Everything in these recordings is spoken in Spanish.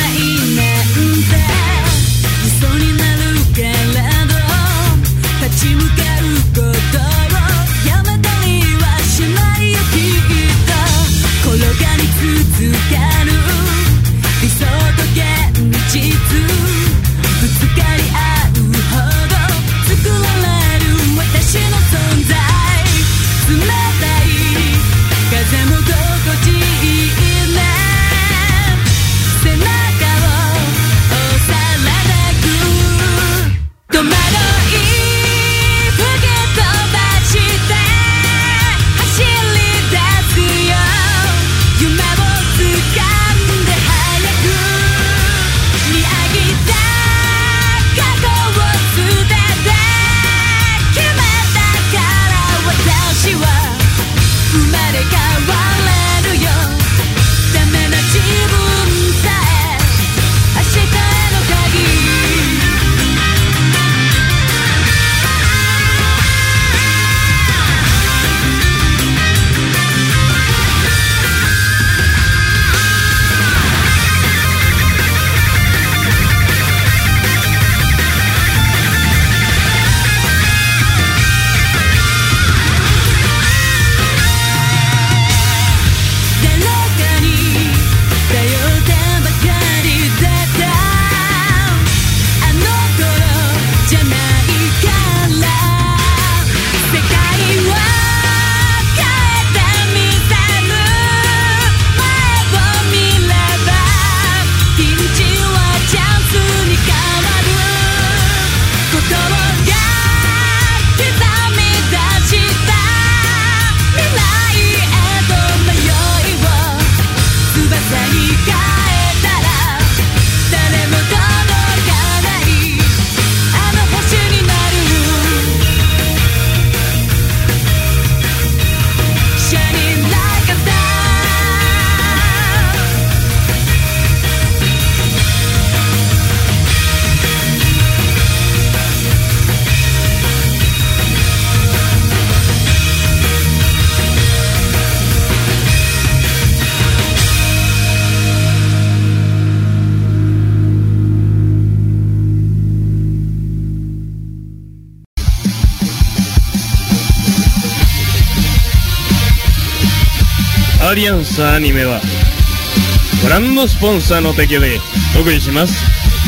アリアンスアニメはブランドスポンサーの提供でお送りします。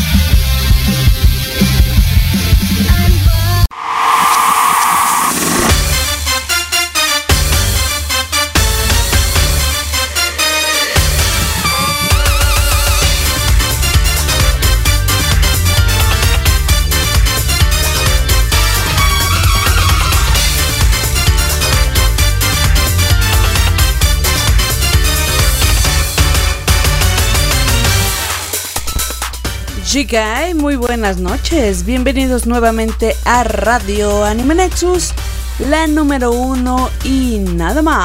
Chicas, muy buenas noches, bienvenidos nuevamente a Radio Anime Nexus, la número 1 y nada más.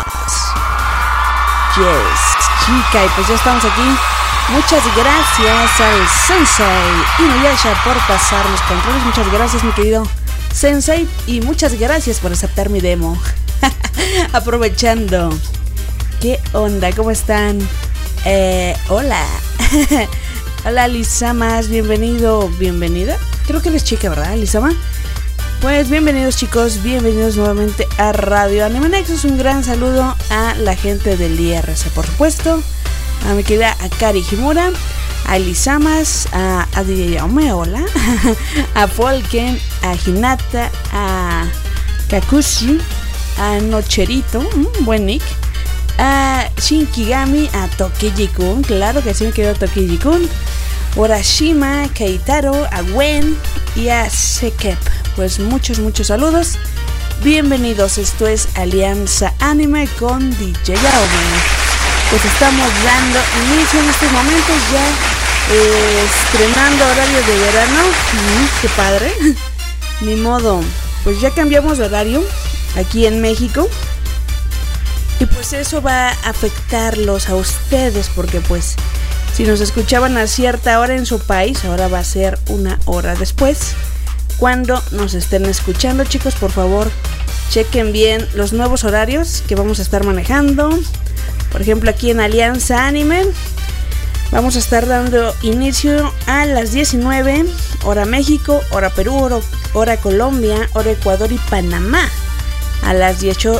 Yes, chica, y pues ya estamos aquí. Muchas gracias al Sensei Inuyasha por pasar los controles. Muchas gracias, mi querido Sensei, y muchas gracias por aceptar mi demo. Aprovechando. ¿Qué onda? ¿Cómo están? Hola. Hola Lisamas, bienvenido, bienvenida. Creo que eres chica, ¿verdad, Lisama? Pues bienvenidos chicos, bienvenidos nuevamente a Radio Anime Nexus. Un gran saludo a la gente del IRC, por supuesto. A mi querida Akari Himura, a Lisamas, a DJ Yaume, hola. A Folken, a Hinata, a Kakushi, a Nocherito, buen nick. A Shinkigami, a Tokeji-kun, claro que sí me quedó Tokeji-kun, Orashima, Keitaro, a Gwen y a Sekep. Pues muchos saludos. Bienvenidos, esto es Alianza Anime con DJ Yaume. Pues estamos dando inicio en estos momentos ya, estrenando horario de verano. Qué padre. Ni modo, pues ya cambiamos de horario aquí en México. Y pues eso va a afectarlos a ustedes, porque pues si nos escuchaban a cierta hora en su país, ahora va a ser una hora después. Cuando nos estén escuchando, chicos, por favor, chequen bien los nuevos horarios que vamos a estar manejando. Por ejemplo, aquí en Alianza Anime, Vamos a estar dando inicio a las 19, hora México, hora Perú, hora Colombia, hora Ecuador y Panamá. A las 18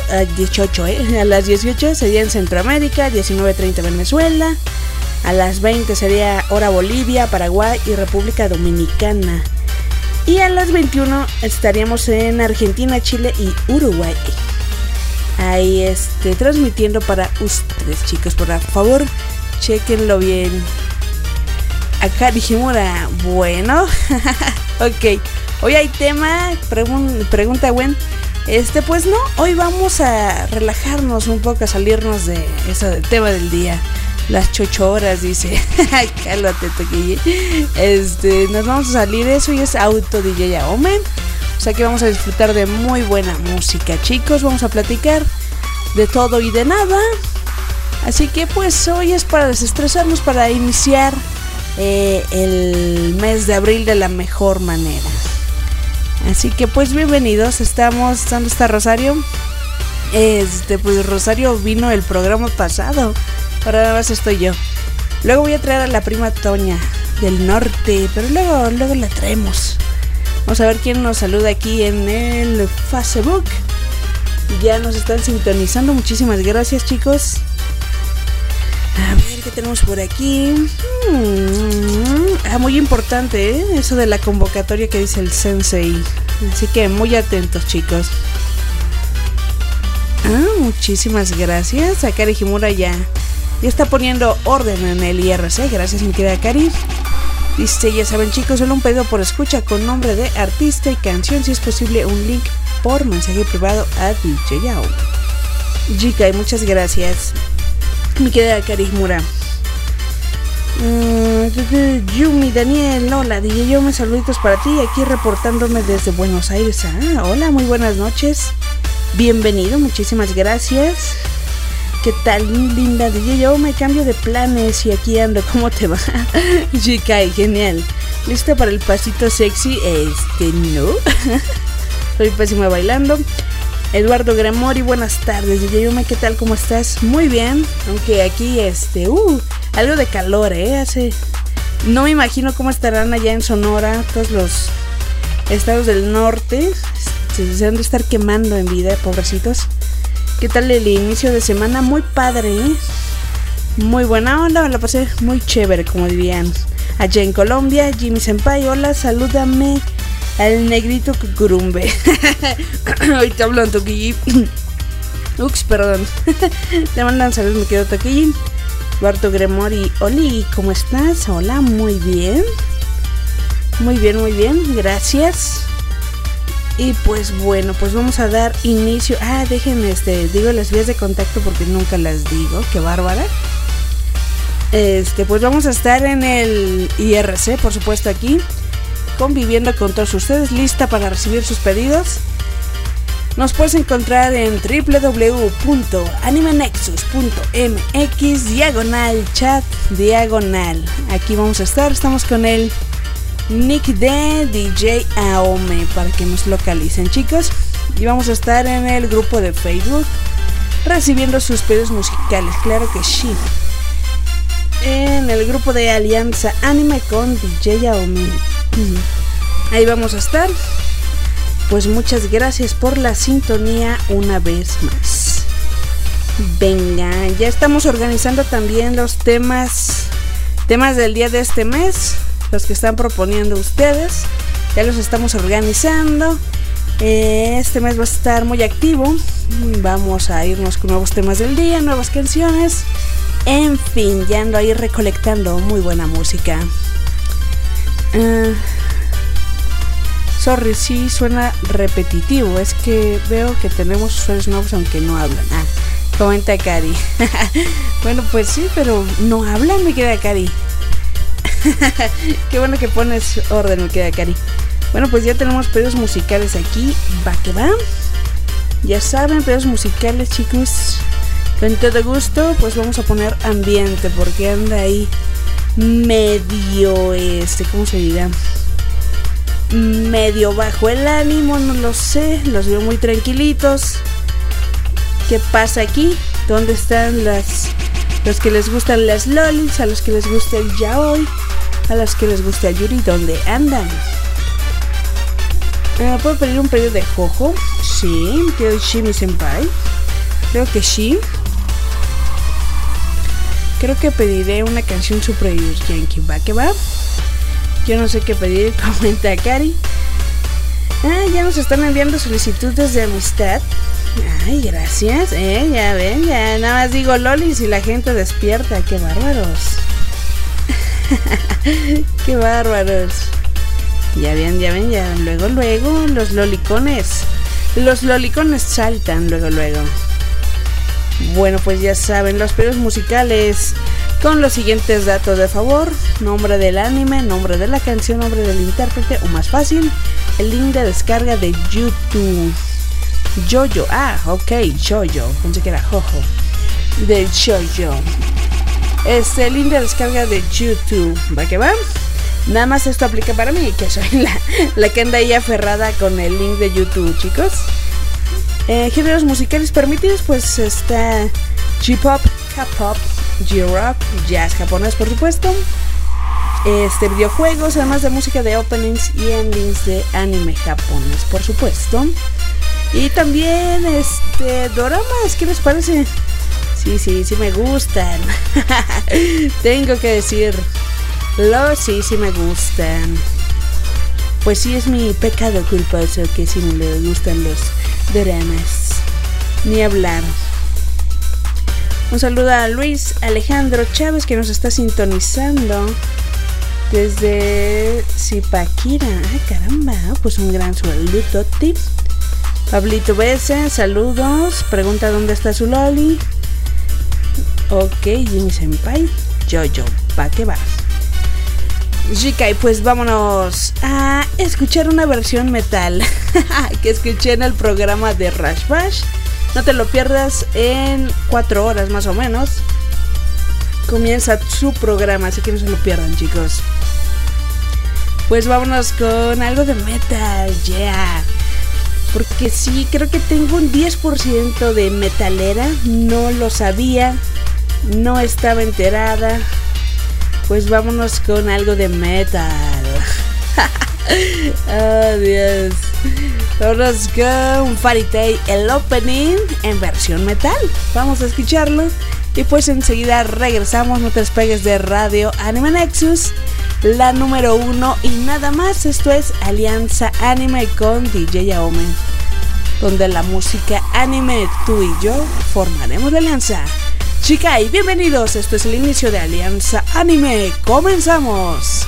sería en Centroamérica, 19:30 Venezuela. A las 20 sería hora Bolivia, Paraguay y República Dominicana. Y a las 21 estaríamos en Argentina, Chile y Uruguay. Ahí transmitiendo para ustedes, chicos. Por favor, chequenlo bien. Acá Dijimura, bueno. Ok, hoy hay tema, pregunta Gwen. Pues no, hoy vamos a relajarnos un poco, a salirnos de eso del tema del día. Las 8 horas, dice. Cálmate, Toquille. Nos vamos a salir de eso y es Auto DJ Aome. O sea que vamos a disfrutar de muy buena música, chicos. Vamos a platicar de todo y de nada. Así que pues hoy es para desestresarnos, para iniciar el mes de abril de la mejor manera. Así que pues bienvenidos. ¿Dónde está Rosario? Pues Rosario vino el programa pasado. Ahora nada más estoy yo. Luego voy a traer a la prima Toña del norte, pero luego la traemos. Vamos a ver quién nos saluda aquí en el Facebook. Ya nos están sintonizando. Muchísimas gracias, chicos. A ver qué tenemos por aquí. Muy importante, eso de la convocatoria que dice el sensei. Así que muy atentos, chicos. Muchísimas gracias. Akari Himura ya está poniendo orden en el IRC. Gracias, mi querida Akari. Dice, ya saben, chicos, solo un pedido por escucha con nombre de artista y canción. Si es posible, un link por mensaje privado a DJ Yao. Jikai, muchas gracias, mi querida Karimura. Yumi, Daniel, hola, DJ Yao, saluditos para ti, aquí reportándome desde Buenos Aires. Hola, muy buenas noches. Bienvenido, muchísimas gracias. ¿Qué tal, linda DJ Yao? Me cambio de planes y aquí ando. ¿Cómo te va? Jikai, genial. ¿Lista para el pasito sexy? No. Soy pésima bailando. Eduardo Gremori, buenas tardes. DJ Yao, ¿qué tal? ¿Cómo estás? Muy bien. Aunque aquí, algo de calor, hace... No me imagino cómo estarán allá en Sonora, todos los estados del norte. Se han de estar quemando en vida, pobrecitos. ¿Qué tal el inicio de semana? Muy padre, muy buena onda, me la pasé muy chévere, como dirían allá en Colombia. Jimmy Senpai, hola, salúdame al negrito Cucurumbe. Ahorita hablo en Toquillín. Ups, perdón. Te mandan saludos, mi querido Toquillín. Eduardo Gremori, Oli, ¿cómo estás? Hola, muy bien. Muy bien, gracias. Y pues bueno, pues vamos a dar inicio. Dejen, digo las vías de contacto porque nunca las digo, qué bárbara. Pues vamos a estar en el IRC, por supuesto, aquí, conviviendo con todos ustedes, lista para recibir sus pedidos. Nos puedes encontrar en www.animanexus.mx/chat/. Aquí vamos a estar, estamos con el nick de DJ Aome para que nos localicen, chicos. Y vamos a estar en el grupo de Facebook recibiendo sus pedidos musicales, claro que sí. En el grupo de Alianza Anime con DJ Aome. Ahí vamos a estar. Pues muchas gracias por la sintonía una vez más. Venga, ya estamos organizando también los temas del día de este mes. Los que están proponiendo ustedes, ya los estamos organizando. Este mes va a estar muy activo. Vamos a irnos con nuevos temas del día, nuevas canciones. En fin, ya ando ahí recolectando muy buena música. Sorry, sí suena repetitivo. Es que veo que tenemos usuarios nuevos aunque no hablan. Comenta Cari. Bueno, pues sí, pero no hablan, mi querida Cari. Qué bueno que pones orden, me queda Cari. Bueno, pues ya tenemos pedidos musicales aquí. Va que va. Ya saben, pedidos musicales, chicos. Con todo gusto, pues vamos a poner ambiente porque anda ahí medio, ¿cómo se dirá? Medio bajo el ánimo, no lo sé. Los veo muy tranquilitos. ¿Qué pasa aquí? ¿Dónde están las los que les gustan las lolis, a los que les gusta el yaoi, a los que les gusta el yuri, ¿dónde andan? ¿Puedo pedir un pedido de Jojo? Sí, pido Shimi Senpai. Creo que sí. Creo que pediré una canción Super Yankee. ¿Va que va? Yo no sé qué pedir, comenta Kari. Ya nos están enviando solicitudes de amistad. Ay, gracias. Ya ven, ya nada más digo lolis y la gente despierta. ¡Qué bárbaros! ¡Qué bárbaros! Ya ven, ya. Luego, los lolicones. Los lolicones saltan luego. Bueno, pues ya saben, los pedidos musicales con los siguientes datos de favor: nombre del anime, nombre de la canción, nombre del intérprete, o más fácil, el link de descarga de YouTube. Jojo, ok, Jojo, pensé que era Jojo. De Jojo. El link de descarga de YouTube. ¿Va que va? Nada más esto aplica para mí, que soy la que anda ahí aferrada con el link de YouTube, chicos. Géneros musicales permitidos, pues está J-pop, K-pop, J-rock, jazz japonés, por supuesto. Videojuegos, además de música de openings y endings de anime japonés, por supuesto. Y también doramas, ¿qué les parece? Sí me gustan. Tengo que decir, sí me gustan. Pues sí, es mi pecado culposo que sí me gustan los doramas. Ni hablar. Un saludo a Luis Alejandro Chávez, que nos está sintonizando desde Zipaquira. Ay, caramba, pues un gran saludo, tips. Pablito Besa, saludos. Pregunta dónde está su loli. Ok, Jimmy Senpai. Jojo, ¿pa' qué vas? Shikai, pues vámonos a escuchar una versión metal que escuché en el programa de Rush Bash. No te lo pierdas, en 4 horas más o menos comienza su programa, así que no se lo pierdan, chicos. Pues vámonos con algo de metal, yeah. Porque sí, creo que tengo un 10% de metalera. No lo sabía, no estaba enterada. Pues vámonos con algo de metal. Oh, Dios. Vámonos con Fairy Tail, el opening en versión metal. Vamos a escucharlo y pues enseguida regresamos. No te despegues de Radio Anime Nexus, la número 1 y nada más. Esto es Alianza Anime con DJ Aome, donde la música anime, tú y yo formaremos la alianza. Shikai, bienvenidos. Esto es el inicio de Alianza Anime. ¡Comenzamos!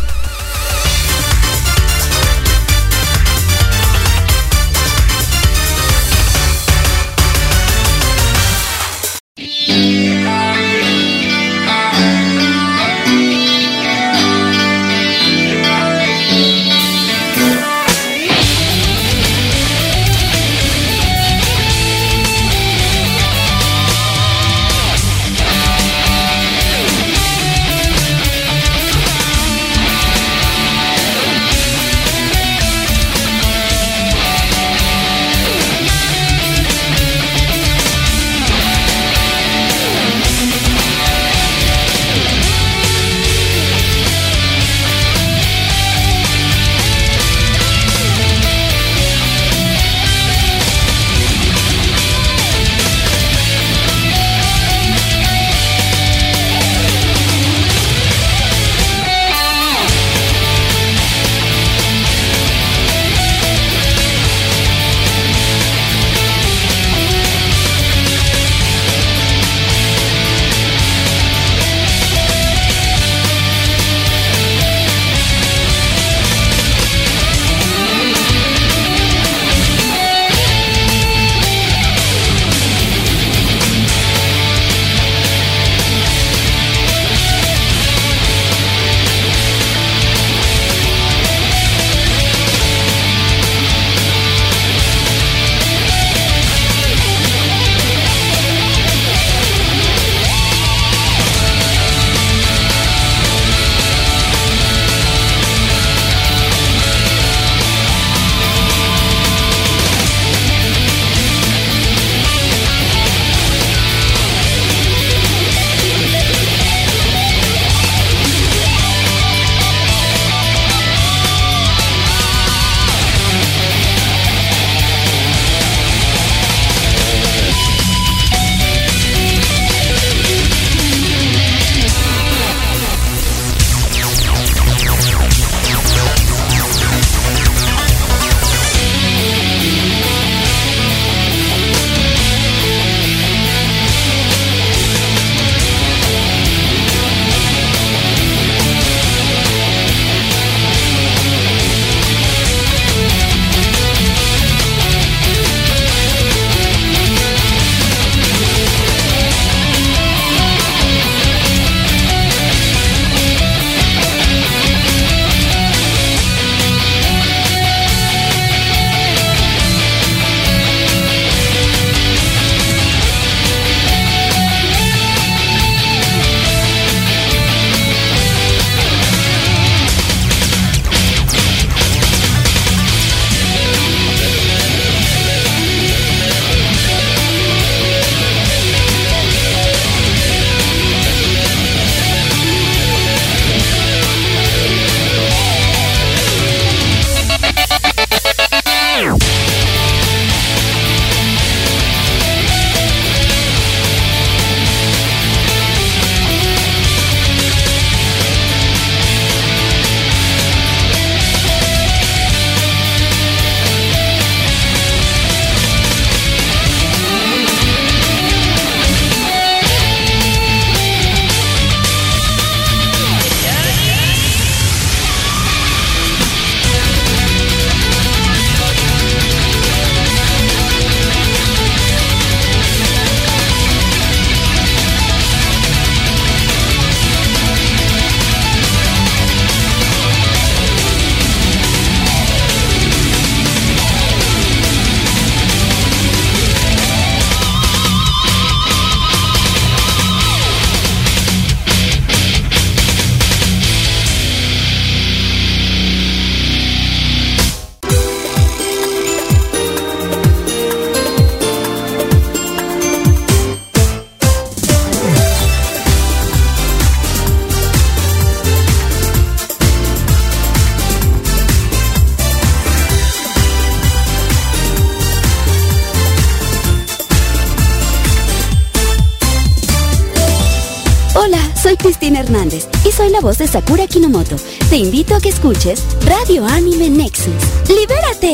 Cristina Hernández y soy la voz de Sakura Kinomoto. Te invito a que escuches Radio Anime Nexus. ¡Libérate!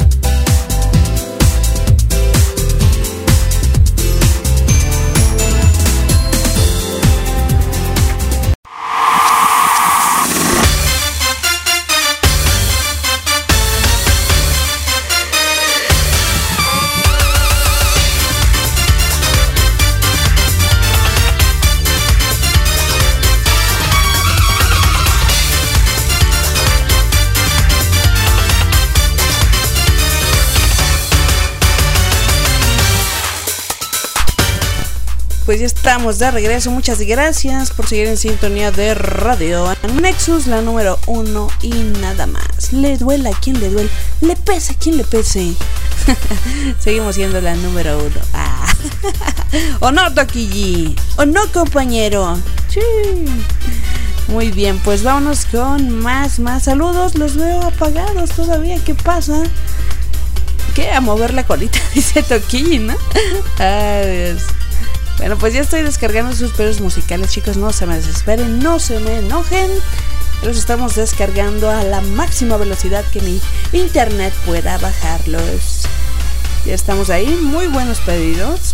Pues ya estamos de regreso, muchas gracias por seguir en sintonía de Radio Nexus, la número 1 y nada más. Le duela a quien le duele, le pese a quien le pese. Seguimos siendo la número 1. ¿O no, Toquilli? ¿O no, compañero? Sí. Muy bien, pues vámonos con más saludos. Los veo apagados todavía, ¿qué pasa? ¿Qué? A mover la colita, dice Toquilli, ¿no? Adiós. Bueno, pues ya estoy descargando sus pedos musicales, chicos, no se me desesperen, no se me enojen. Los estamos descargando a la máxima velocidad que mi internet pueda bajarlos. Ya estamos ahí, muy buenos pedidos.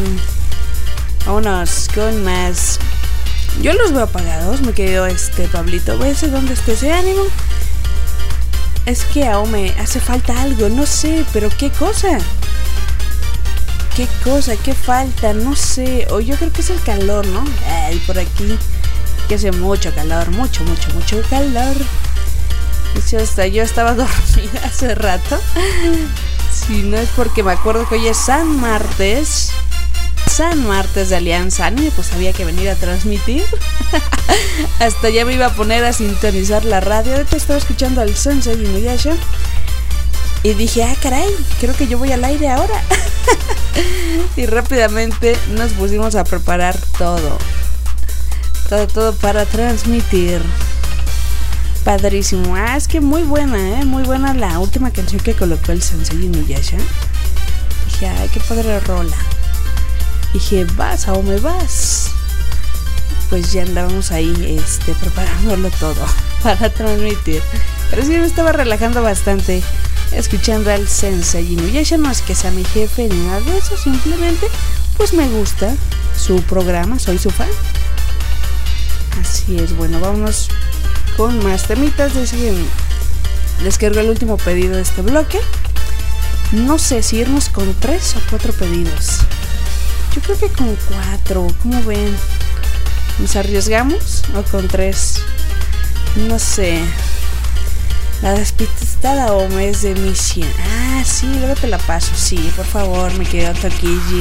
Vámonos con más. Yo los veo apagados, mi querido Pablito. ¿Ves dónde está ese ánimo? Es que aún me hace falta algo, no sé, pero ¿qué cosa? ¿Qué cosa? ¿Qué falta? No sé. O yo creo que es el calor, ¿no? Ay, por aquí que hace mucho calor, mucho calor. De hecho, hasta yo estaba dormida hace rato. Si no es porque me acuerdo que hoy es San Martes de Alianza Anime, pues había que venir a transmitir. Hasta ya me iba a poner a sintonizar la radio. De hecho, estaba escuchando al Sensei Inuyasha y dije, caray, creo que yo voy al aire ahora. Y rápidamente nos pusimos a preparar todo para transmitir. Padrísimo. Es que muy buena la última canción que colocó el Sensei Inuyasha. Dije, ay, qué padre rola. Dije, vas o me vas. Pues ya andábamos ahí preparándolo todo para transmitir. Pero sí me estaba relajando bastante escuchando al Sensei Inuyasha. No es que sea mi jefe ni nada de eso, simplemente pues me gusta su programa, soy su fan. Así es. Bueno, vámonos con más temitas. Descargo el último pedido de este bloque. No sé si irnos con 3 o 4 pedidos. Yo creo que con 4, ¿cómo ven? ¿Nos arriesgamos o con 3? No sé. La despistada o mes de Mission. Sí, luego te la paso. Sí, por favor, mi querido Toquilli.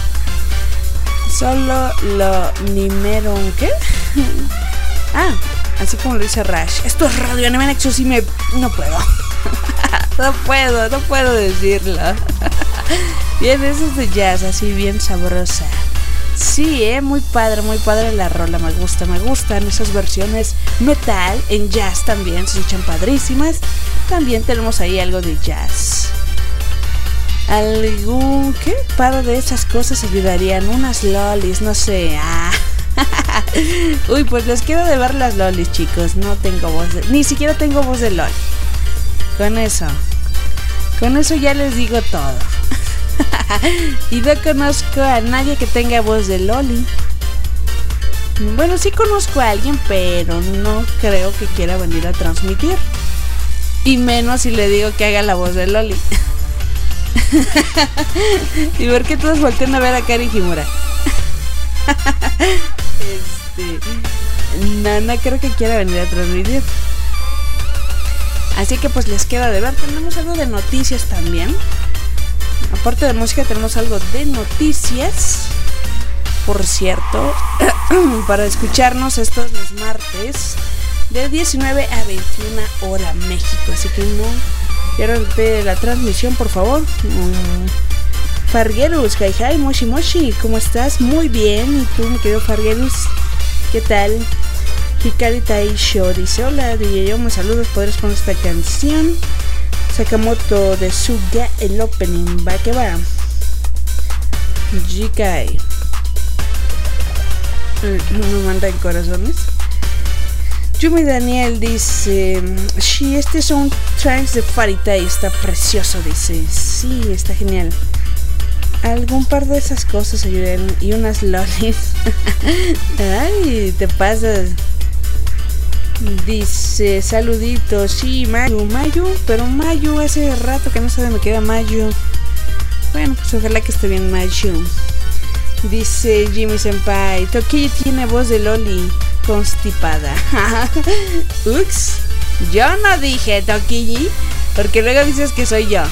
Solo lo nimeron, ¿qué? Así como lo dice Rash. Esto es Radio Anime Nexus y no puedo. no puedo decirlo. Bien, eso es de jazz, así bien sabrosa. Sí, muy padre la rola, me gustan esas versiones metal en jazz también, se escuchan padrísimas. También tenemos ahí algo de jazz. ¿Qué? Par de esas cosas ayudarían, unas lolis, no sé. Uy, pues les quiero de ver las lolis, chicos. No tengo voz ni siquiera tengo voz de loli. Con eso ya les digo todo. Y no conozco a nadie que tenga voz de loli. Bueno, sí conozco a alguien, pero no creo que quiera venir a transmitir. Y menos si le digo que haga la voz de loli. Y ver que todos voltean a ver a Kari Himura. No creo que quiera venir a transmitir. Así que pues les queda de ver. Tenemos algo de noticias también. Aparte de música tenemos algo de noticias. Por cierto, para escucharnos estos los martes de 19 a 21 hora México. Así que no pierdan la transmisión, por favor. Farguerus, hi, moshi, ¿cómo estás? Muy bien. ¿Y tú, mi querido Farguerus? ¿Qué tal? Hikari Taisho dice, hola, DJ Yo, me saludos, ¿podrías poner esta canción? Sakamoto de Suga, el opening, va que va. Jikai. nos mandan corazones. Yumi Daniel dice: sí, este es un trance de Farita y está precioso, dice. Sí, está genial. Algún par de esas cosas ayudan y unas lolis. Ay, te pasas. Dice: saluditos. Sí, Mayu, pero Mayu hace rato que no sabe me queda Mayu. Bueno, pues ojalá que esté bien Mayu. Dice Jimmy Senpai: Toquillo tiene voz de loli constipada. Ups, yo no dije Toquillo, porque luego dices que soy yo.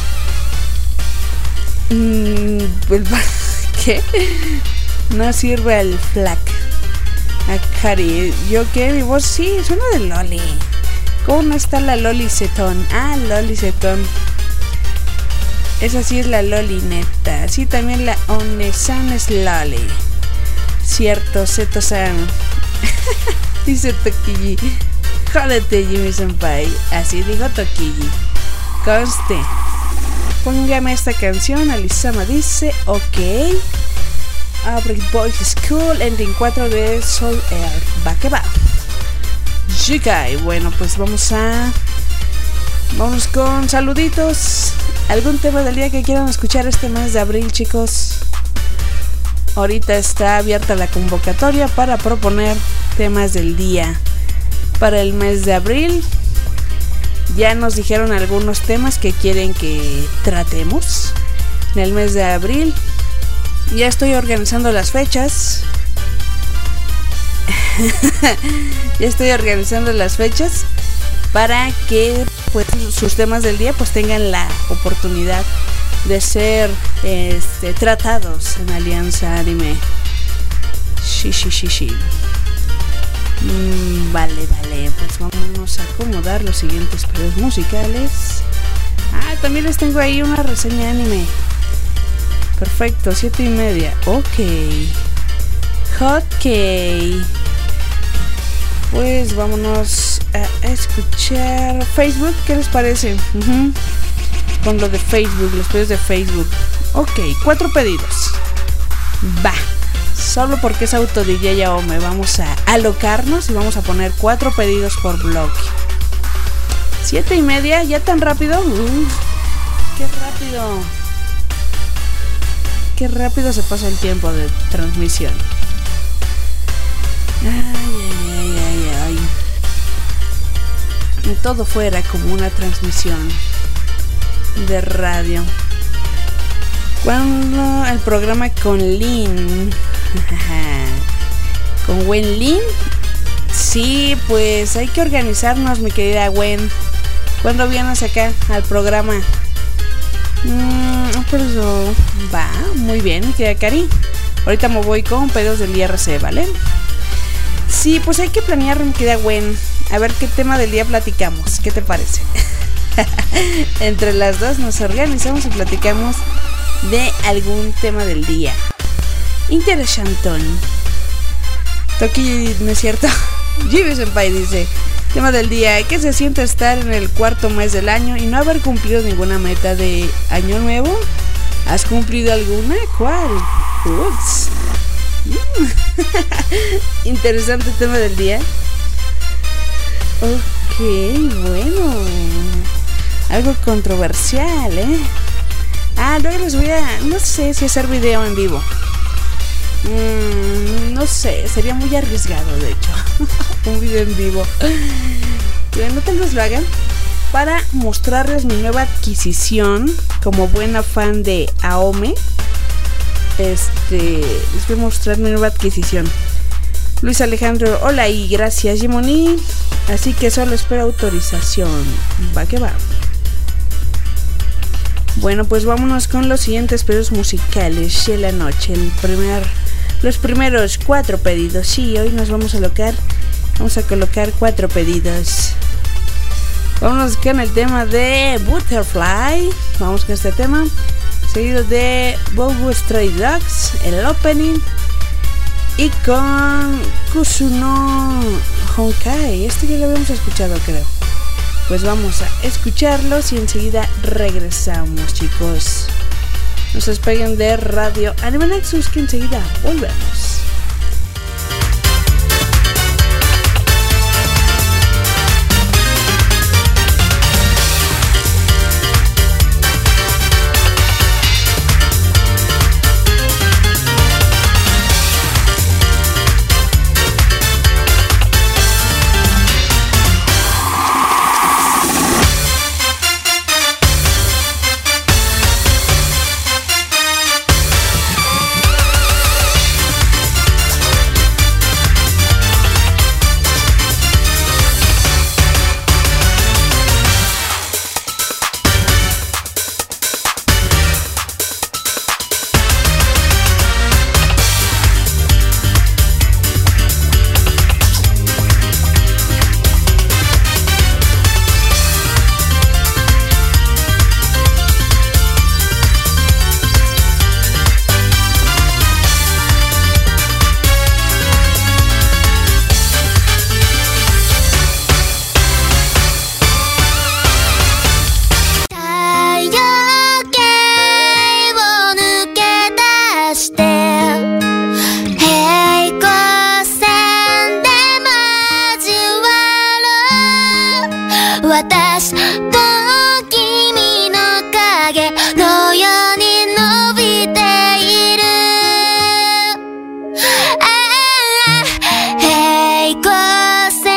¿Qué? No sirve el flac. Akari, ¿yo qué? Mi voz sí, suena de loli. ¿Cómo no está la loli cetón? Ah, loli cetón. Esa sí es la loli neta. Sí, también la Onesan es loli. Cierto, Zeto-san. Dice Toquilli: jódete, Jimmy Senpai. Así dijo Toquilli. Conste. Póngame esta canción. Alisama dice: ok. Brick Boys School, ending 4 de Soul Air. Va que va. Jikai. Bueno, pues vamos con saluditos. ¿Algún tema del día que quieran escuchar este mes de abril, chicos? Ahorita está abierta la convocatoria para proponer temas del día para el mes de abril. Ya nos dijeron algunos temas que quieren que tratemos en el mes de abril. Ya estoy organizando las fechas. Para que pues sus temas del día pues tengan la oportunidad de ser tratados en Alianza Anime. Sí. Vale, pues vámonos a acomodar los siguientes periodos musicales. También les tengo ahí una reseña anime. Perfecto, 7:30. Ok. Pues vámonos a escuchar Facebook. ¿Qué les parece? Con lo de Facebook, los pedidos de Facebook. Ok, 4 pedidos. Va. Solo porque es auto DJ Aome, vamos a alocarnos y vamos a poner 4 pedidos por bloque. 7:30, ¿ya tan rápido? Qué rápido se pasa el tiempo de transmisión. Ay. Todo fuera como una transmisión de radio. Cuando el programa con Lin, con Wen Lin, sí, pues hay que organizarnos, mi querida Wen. ¿Cuándo vienes acá al programa? Por eso va, muy bien, mi querida Cari. Ahorita me voy con pedidos del IRC, ¿vale? Sí, pues hay que planear, mi querida Wen. A ver qué tema del día platicamos. ¿Qué te parece? Entre las dos nos organizamos y platicamos de algún tema del día. Interesantón. Toki, ¿no es cierto? Jimmy Senpai dice: tema del día: ¿qué se siente estar en el 4º mes del año y no haber cumplido ninguna meta de año nuevo? ¿Has cumplido alguna? ¿Cuál? Ups. Interesante tema del día. Ok, bueno, algo controversial, luego les voy a... No sé si hacer video en vivo. No sé, sería muy arriesgado, de hecho. Un video en vivo. No tal vez lo hagan. Para mostrarles mi nueva adquisición. Como buena fan de Aome, les voy a mostrar mi nueva adquisición. Luis Alejandro: hola y gracias, Jimoni. Así que solo espero autorización. Va que va. Bueno, pues vámonos con los siguientes pedidos musicales de la noche. Los primeros 4 pedidos. Sí, hoy nos vamos a colocar 4 pedidos. Vámonos con el tema de Butterfly. Vamos con este tema, seguido de Bobo Stray Dogs, el opening, y con Kusuno Honkai. Este ya lo habíamos escuchado, creo. Pues vamos a escucharlos y enseguida regresamos, chicos. No se despeguen de Radio Anime Nexus, que enseguida volvemos. 私と君の影のように伸びている平行線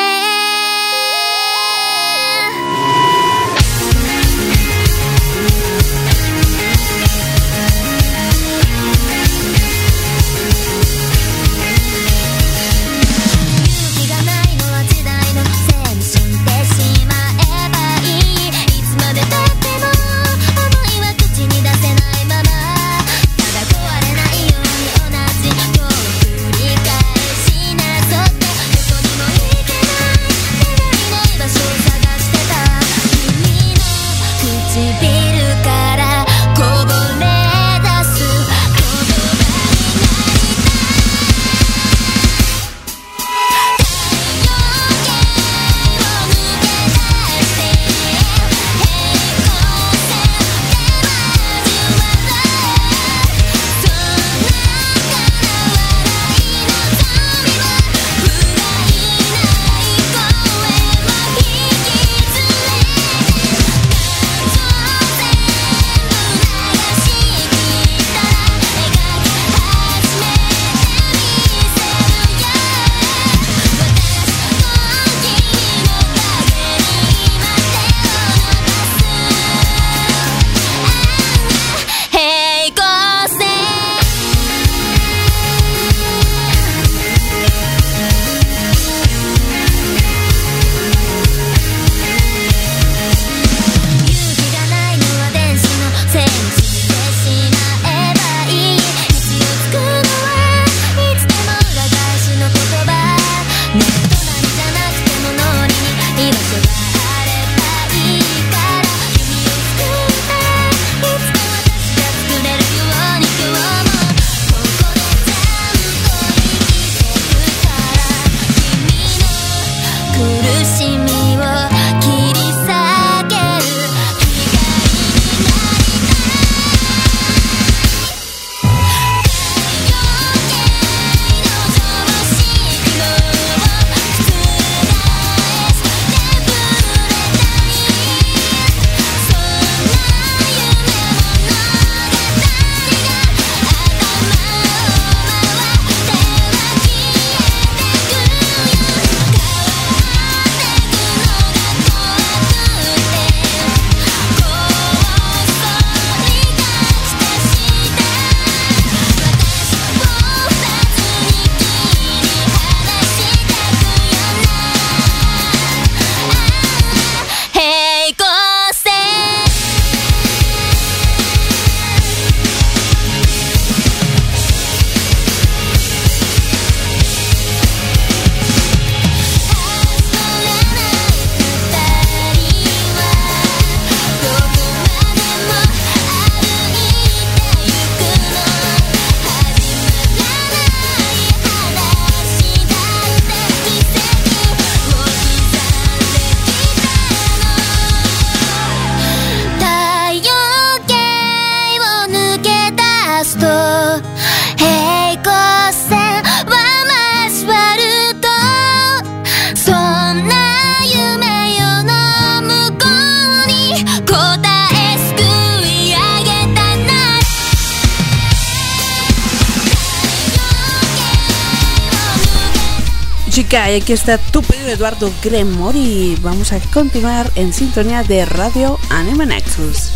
Chica, y aquí está tu pedido, Eduardo Gremori. Vamos a continuar en sintonía de Radio Anime Nexus.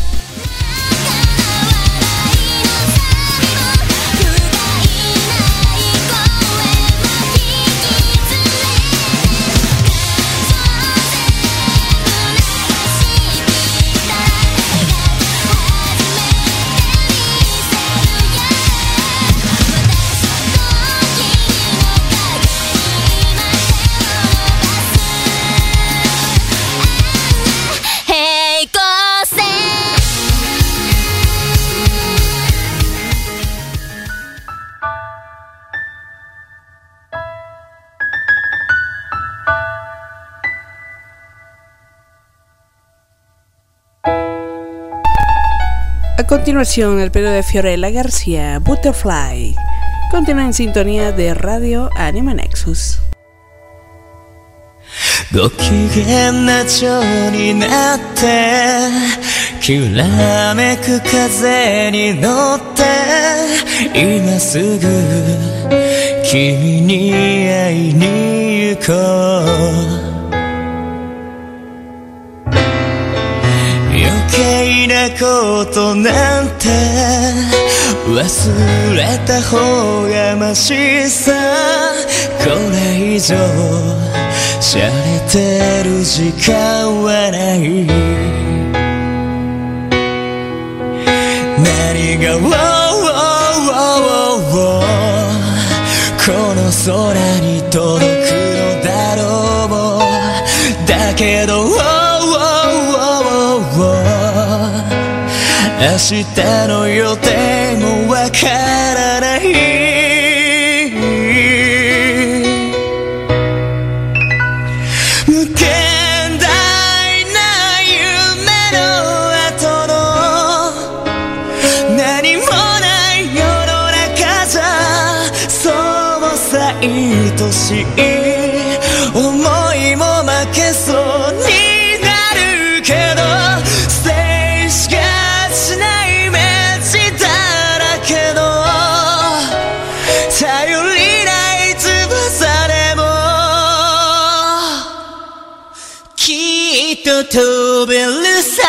A continuación, el pedido de Fiorella García, Butterfly. Continúa en sintonía de Radio Anime Nexus. ご機嫌な蝶になってきらめく風に乗って今すぐ君に会いに行こう余計なことなんて忘れた方がマシさこれ以上しゃれてる時間はない何がこの空に届くのだろうだけど明日の予定もわからない無限大な夢の後の何もない世の中じゃそうさ愛しい思いも負けそうになるけど飛べるさ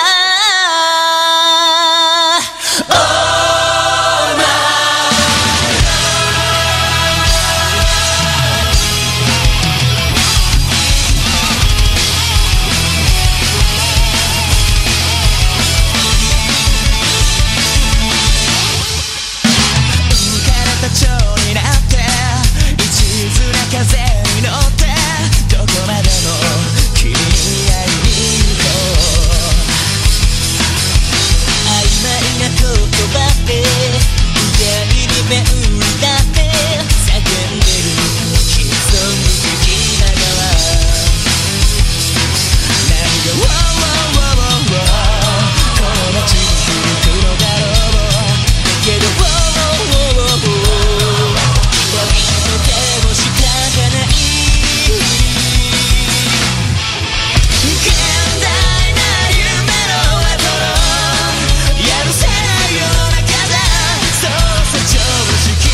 正直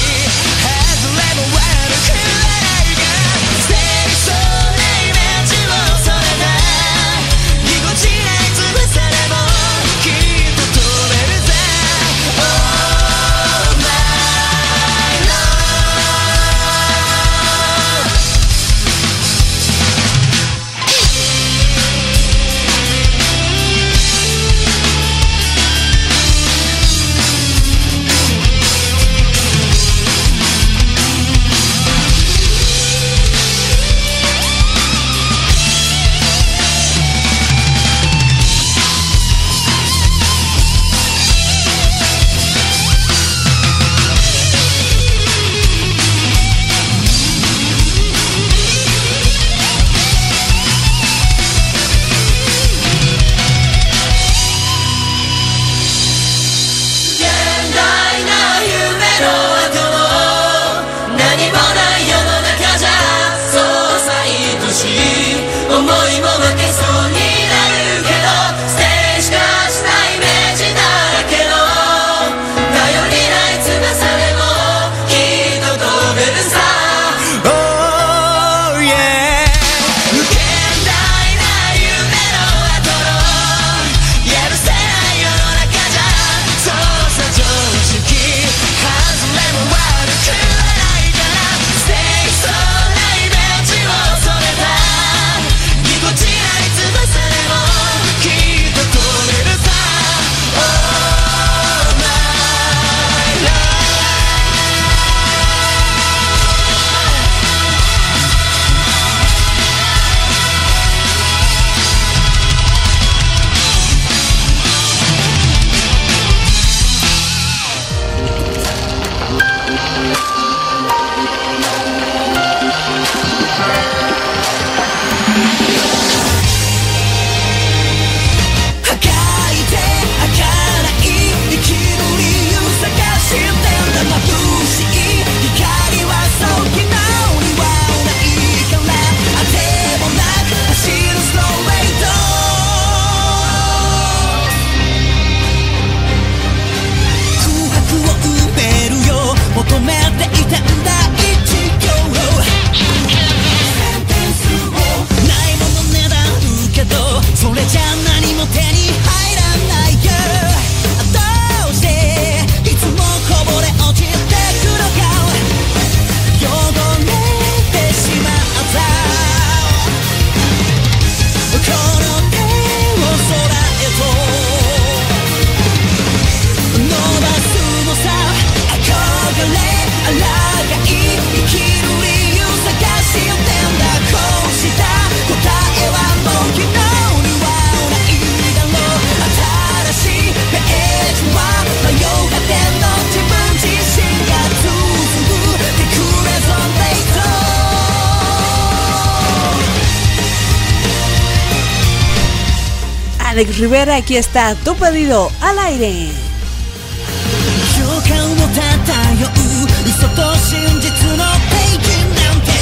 Alex Rivera, aquí está tu pedido al aire. 共感を漂う嘘と真実の平均なんて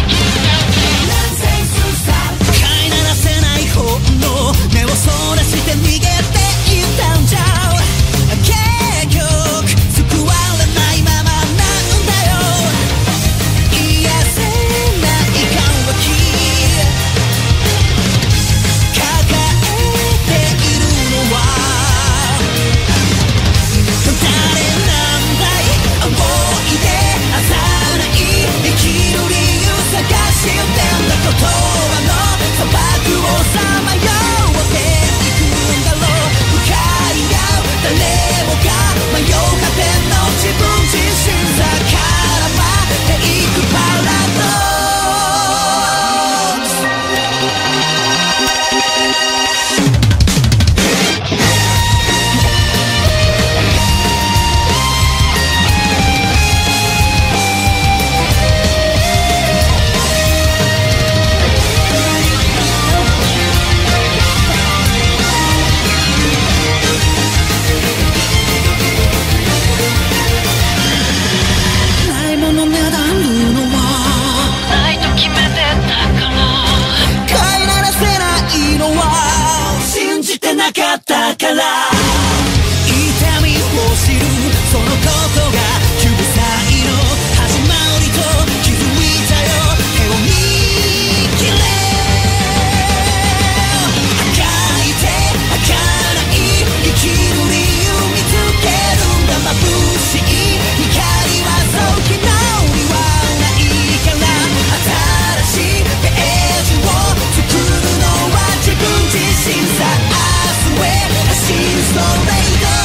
飼いならせない本能目をそらして逃げていったんじゃ結局救われないままなんだよ癒せない渇き抱えているのは誰なんだい思い出あざない生きる理由探してんだ言葉の砂漠をさまよっていくんだろう向かい合う誰もが迷う果ての自分自身さからまっていくパラドックスないものねだるのはないと決めてたから飼いならせないのは信じてなかったから痛みを知るそのことが救済の始まりと気づいたよ手を握れ儚いて儚い生きる理由見つけるんだ眩しい光は早期のりはないから新しいページを作るのは自分自身さ明日へ走るストレート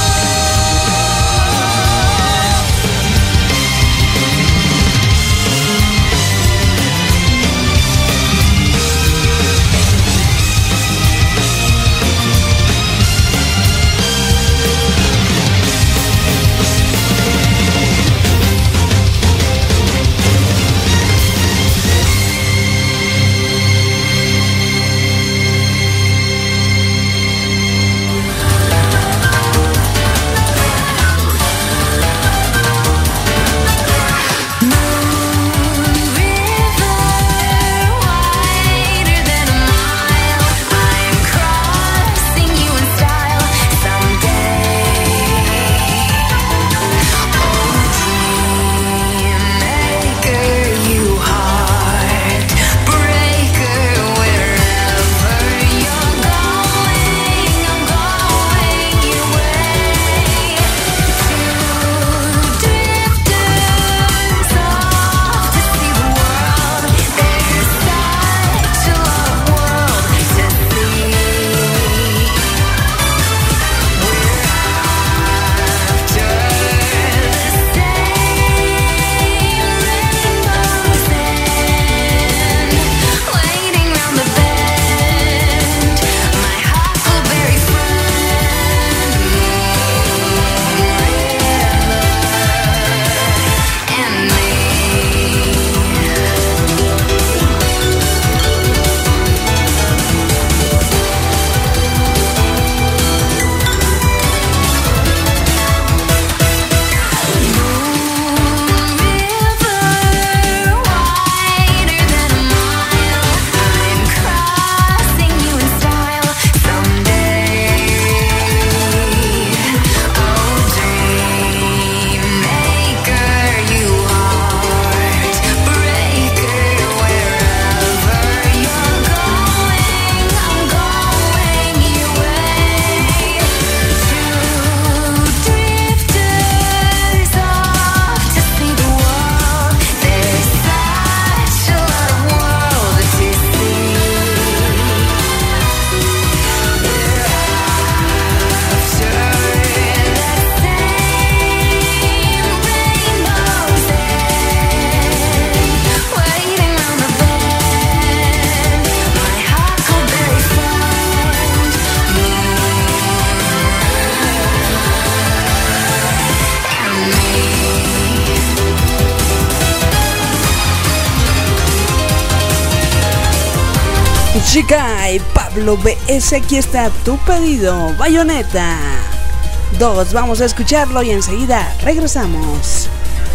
Shikai, Pablo BS, aquí está tu pedido, Bayonetta 2, vamos a escucharlo y enseguida regresamos.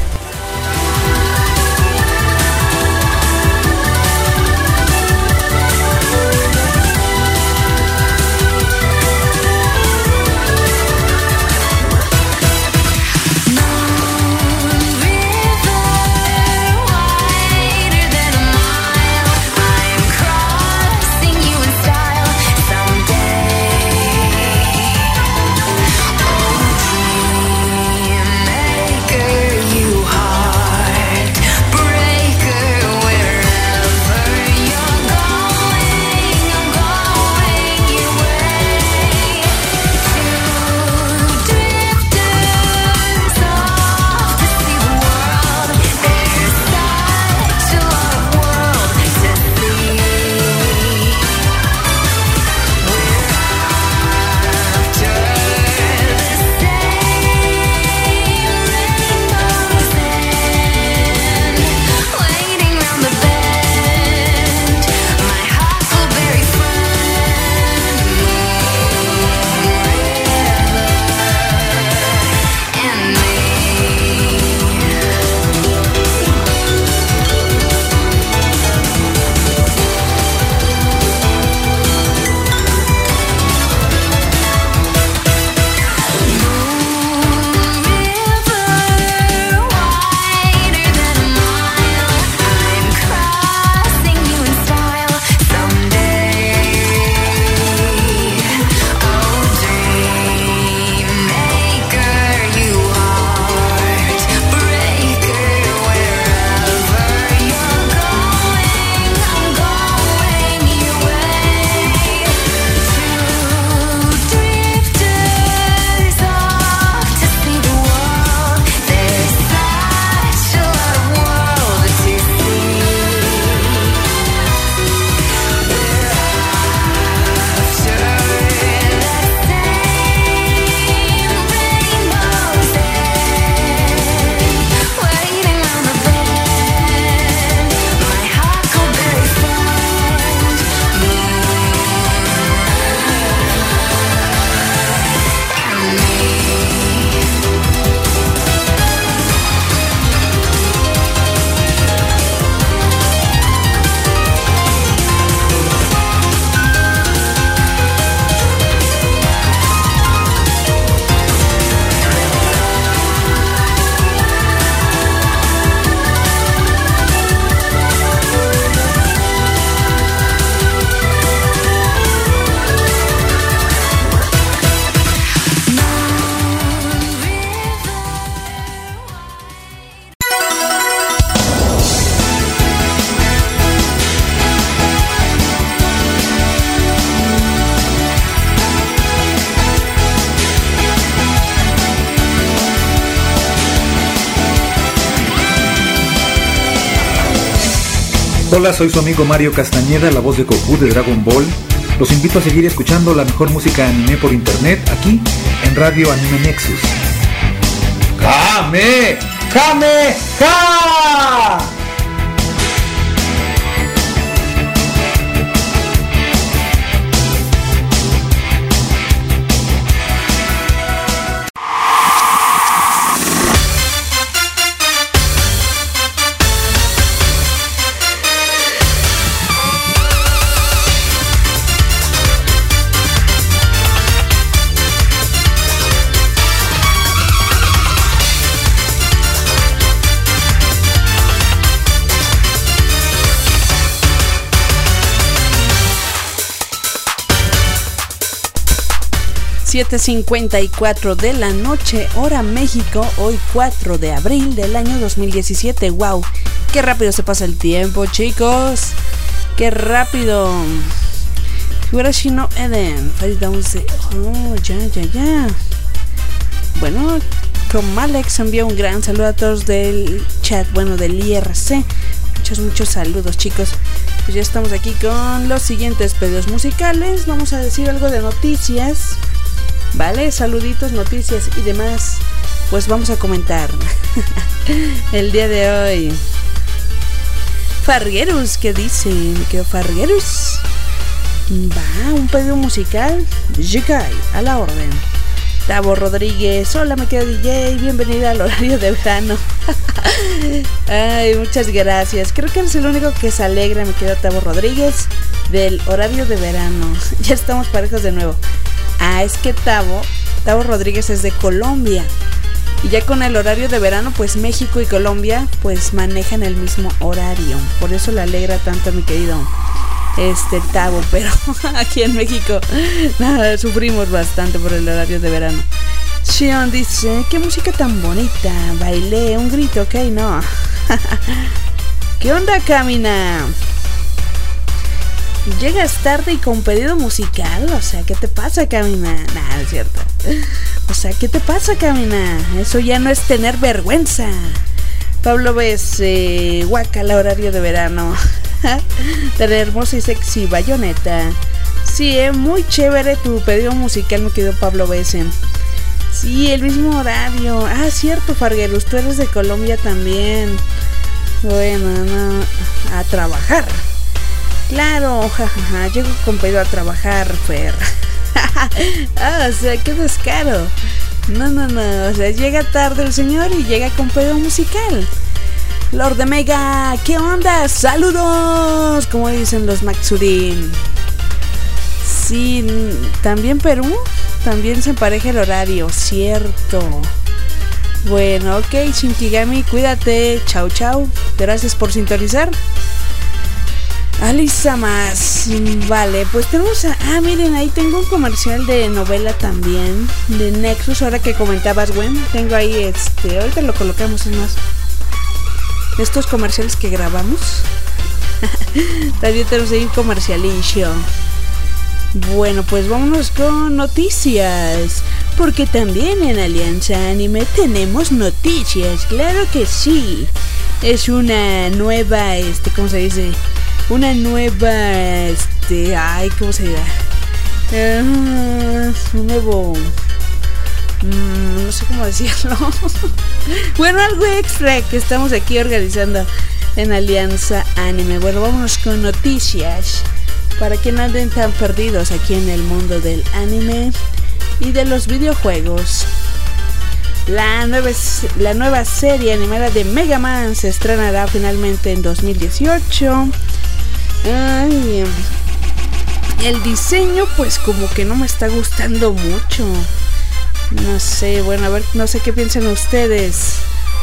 Hola, soy su amigo Mario Castañeda, la voz de Goku de Dragon Ball. Los invito a seguir escuchando la mejor música anime por internet aquí en Radio Anime Nexus. ¡Kame! ¡Kame! ¡Ka! ...7:54 de la noche, hora México, hoy 4 de abril del año 2017. ¡Wow! ¡Qué rápido se pasa el tiempo, chicos! ¡Qué rápido! Higurashi no Eden, oh, ya. Bueno, Cromalex envió un gran saludo a todos del chat, bueno, del IRC. Muchos saludos, chicos. Pues ya estamos aquí con los siguientes pedidos musicales. Vamos a decir algo de noticias, ¿vale? Saluditos, noticias y demás. Pues vamos a comentar el día de hoy. Farguerus, ¿qué dice? Me quedo Farguerus. Va, un pedido musical. Jikai, a la orden. Tavo Rodríguez, hola, me quedo DJ, bienvenida al horario de verano. Ay, muchas gracias. Creo que eres el único que se alegra, me quedo Tavo Rodríguez, del horario de verano. Ya estamos parejos de nuevo. Es que Tavo Rodríguez es de Colombia. Y ya con el horario de verano, pues México y Colombia pues manejan el mismo horario. Por eso le alegra tanto a mi querido Tavo, pero aquí en México sufrimos bastante por el horario de verano. Xion dice, qué música tan bonita, bailé, un grito, ok, no. ¿Qué onda, Camina? Llegas tarde y con pedido musical, o sea, ¿qué te pasa, Camina? Nah, es cierto. O sea, ¿qué te pasa, Camina? Eso ya no es tener vergüenza. Pablo Ves, guacala, horario de verano. Tan hermosa y sexy bayoneta. Sí, muy chévere tu pedido musical, me quedó Pablo Ves. Sí, el mismo horario. Cierto, Fargueros, tú eres de Colombia también. Bueno, no, a trabajar. Claro, jajaja, llego con pedido a trabajar, Fer. O sea, qué descaro. No, o sea, llega tarde el señor y llega con pedido musical. Lord de Mega, ¿qué onda? ¡Saludos! Como dicen los Maxurin. Sí, también Perú, también se empareja el horario, cierto. Bueno, ok, Shinkigami, cuídate, chau chau. Gracias por sintonizar. Alisa más. Vale, pues tenemos miren, ahí tengo un comercial de novela también, de Nexus, ahora que comentabas, Gwen. Tengo ahí ahorita lo colocamos, es más, estos comerciales que grabamos. También tenemos ahí un comercialillo. Bueno, pues vámonos con noticias, porque también en Alianza Anime tenemos noticias, claro que sí. Es una nueva, ¿cómo se dice? Una nueva, ¿cómo se dirá? Un nuevo, no sé cómo decirlo. Bueno, algo extra que estamos aquí organizando en Alianza Anime. Bueno, vámonos con noticias, para que no anden tan perdidos aquí en el mundo del anime y de los videojuegos. La nueva serie animada de Mega Man se estrenará finalmente en 2018. El diseño pues como que no me está gustando mucho. No sé, bueno, a ver, no sé qué piensan ustedes.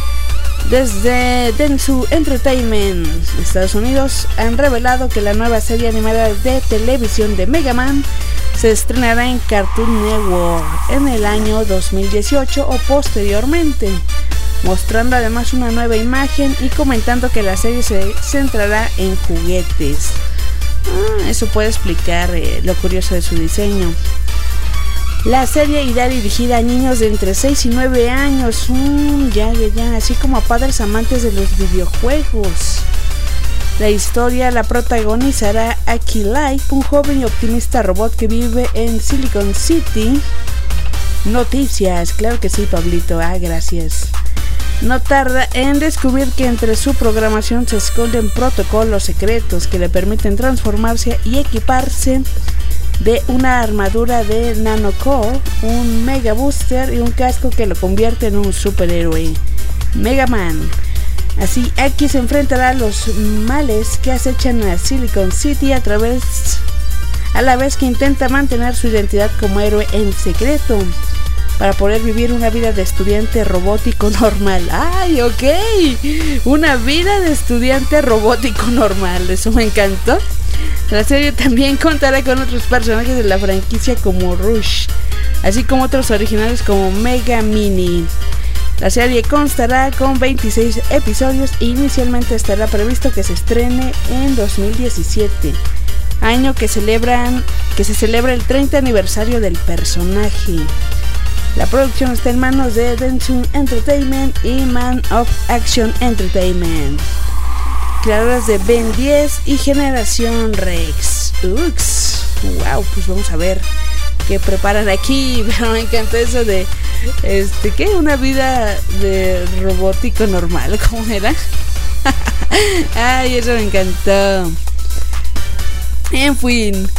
Desde Dentsu Entertainment, Estados Unidos, han revelado que la nueva serie animada de televisión de Mega Man se estrenará en Cartoon Network en el año 2018 o posteriormente, mostrando además una nueva imagen y comentando que la serie se centrará en juguetes. Eso puede explicar lo curioso de su diseño. La serie irá dirigida a niños de entre 6 y 9 años, ya, así como a padres amantes de los videojuegos. La historia la protagonizará Aki Light, un joven y optimista robot que vive en Silicon City. Noticias, claro que sí, Pablito, gracias. No tarda en descubrir que entre su programación se esconden protocolos secretos que le permiten transformarse y equiparse de una armadura de nanocore, un mega booster y un casco que lo convierte en un superhéroe, Mega Man. Así, Aki se enfrentará a los males que acechan a Silicon City a la vez que intenta mantener su identidad como héroe en secreto para poder vivir una vida de estudiante robótico normal. ¡Ay, ok! Una vida de estudiante robótico normal, eso me encantó. La serie también contará con otros personajes de la franquicia como Rush, así como otros originales como Mega Mini. La serie constará con 26 episodios e inicialmente estará previsto que se estrene en 2017, año que se celebra el 30 aniversario del personaje. La producción está en manos de Dentsu Entertainment y Man of Action Entertainment, creadores de Ben 10 y Generación Rex. Wow, pues vamos a ver qué preparan aquí. Pero me encantó eso de ¿qué? Una vida de robótico normal, ¿cómo era? Ay, eso me encantó. En fin,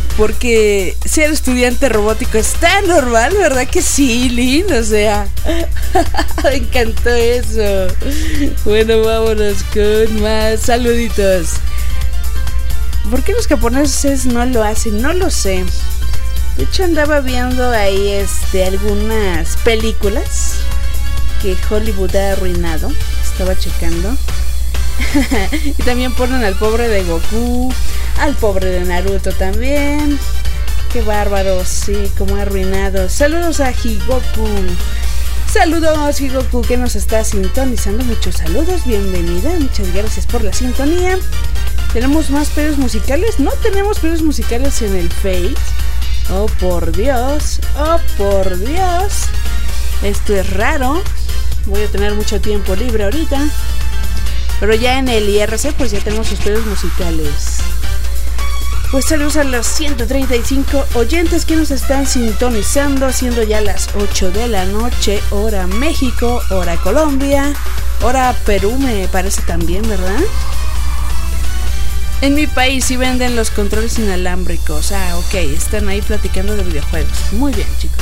Porque ser estudiante robótico está normal, ¿verdad que sí, Lin? O sea, me encantó eso. Bueno, vámonos con más saluditos. ¿Por qué los japoneses no lo hacen? No lo sé. De hecho, andaba viendo ahí algunas películas que Hollywood ha arruinado. Estaba checando. Y también ponen al pobre de Goku, al pobre de Naruto también. Qué bárbaro, sí, como arruinado. Saludos a Higoku. Saludos, Higoku, que nos está sintonizando. Muchos saludos, bienvenida. Muchas gracias por la sintonía. ¿Tenemos más pedidos musicales? No tenemos pedidos musicales en el Face. Oh, por Dios. Oh, por Dios. Esto es raro. Voy a tener mucho tiempo libre ahorita. Pero ya en el IRC pues ya tenemos sus pedidos musicales. Pues saludos a los 135 oyentes que nos están sintonizando, siendo ya las 8 de la noche, hora México, hora Colombia, hora Perú me parece también, ¿verdad? En mi país sí venden los controles inalámbricos. Ah, ok, están ahí platicando de videojuegos. Muy bien, chicos.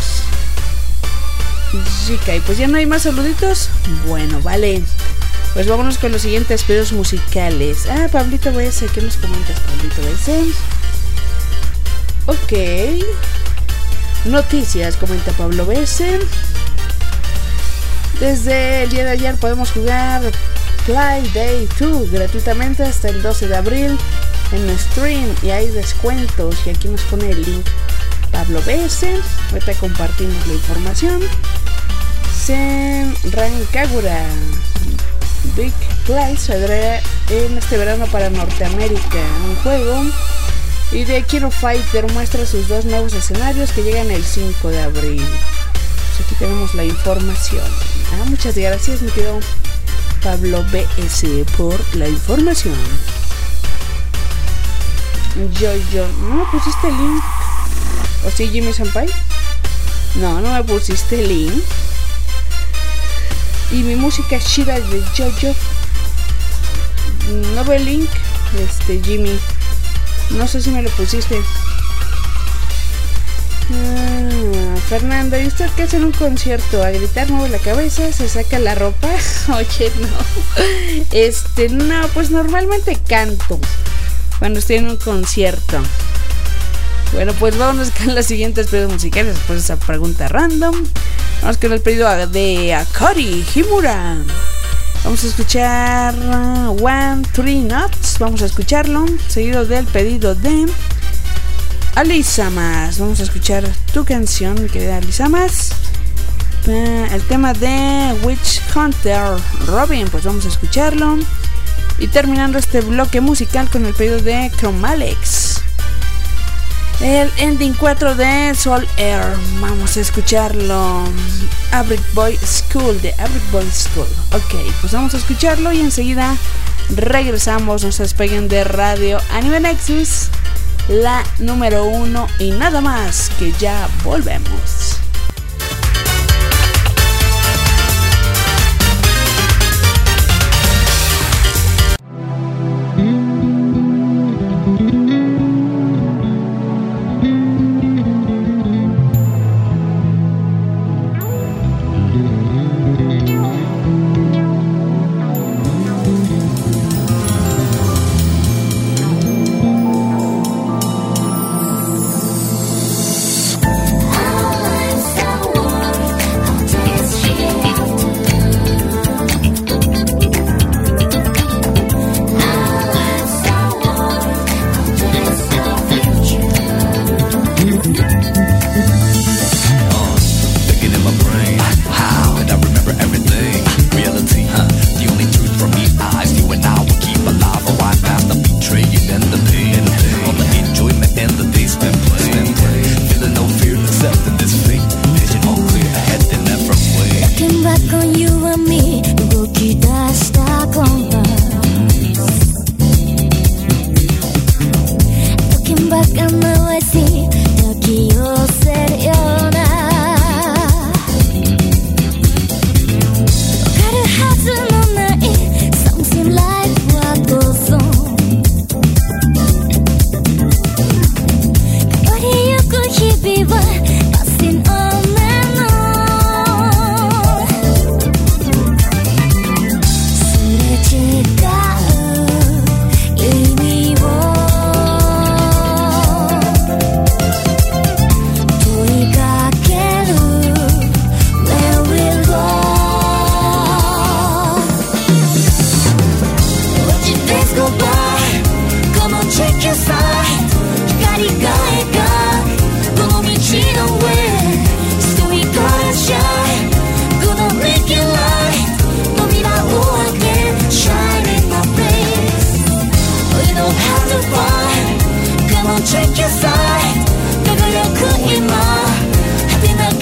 Chica, y pues ya no hay más saluditos. Bueno, vale. Pues vámonos con los siguientes pedidos musicales. Ah, Pablito BS, ¿qué nos comentas, Pablito BS? Ok. Noticias, comenta Pablo BS. Desde el día de ayer podemos jugar Play Day 2 gratuitamente hasta el 12 de abril en stream y hay descuentos. Y aquí nos pone el link Pablo BS. Ahorita compartimos la información. Senran Kagura Big Play saldrá en este verano para Norteamérica, un juego. Y The King of Fighter muestra sus dos nuevos escenarios que llegan el 5 de abril. Pues aquí tenemos la información. Muchas gracias, mi querido Pablo BS, por la información. Yo, ¿no me pusiste el link? ¿O sí, Jimmy Senpai? No me pusiste el link. Y mi música chida de Jojo. No veo el link, Jimmy. No sé si me lo pusiste. Fernando, ¿y usted qué hace en un concierto? ¿A gritar, mueve la cabeza, se saca la ropa? Oye, no. No, pues normalmente canto cuando estoy en un concierto. Bueno, pues vámonos con los siguientes pedidos musicales después de esa pregunta random. Vamos con el pedido de Akari Himura. Vamos a escuchar One Three Nuts. Vamos a escucharlo. Seguido del pedido de Alisamas. Vamos a escuchar tu canción, mi querida Alisamas. El tema de Witch Hunter Robin. Pues vamos a escucharlo. Y terminando este bloque musical con el pedido de Chromalex. El ending 4 de Soul Air. Vamos a escucharlo. Average Boy School, de Average Boy School. Ok, pues vamos a escucharlo y enseguida regresamos. No se despeguen de Radio Anime Nexus, la número 1 y nada más, que ya volvemos.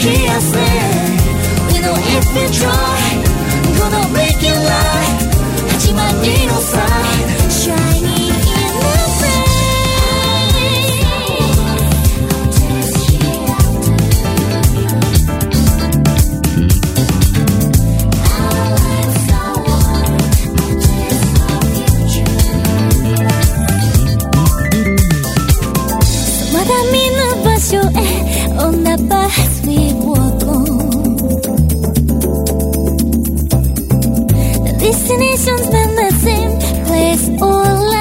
here say We know if we try Gonna make it right 始まりのサイン Shining in the rain On the path we walk on The destination's been the same place all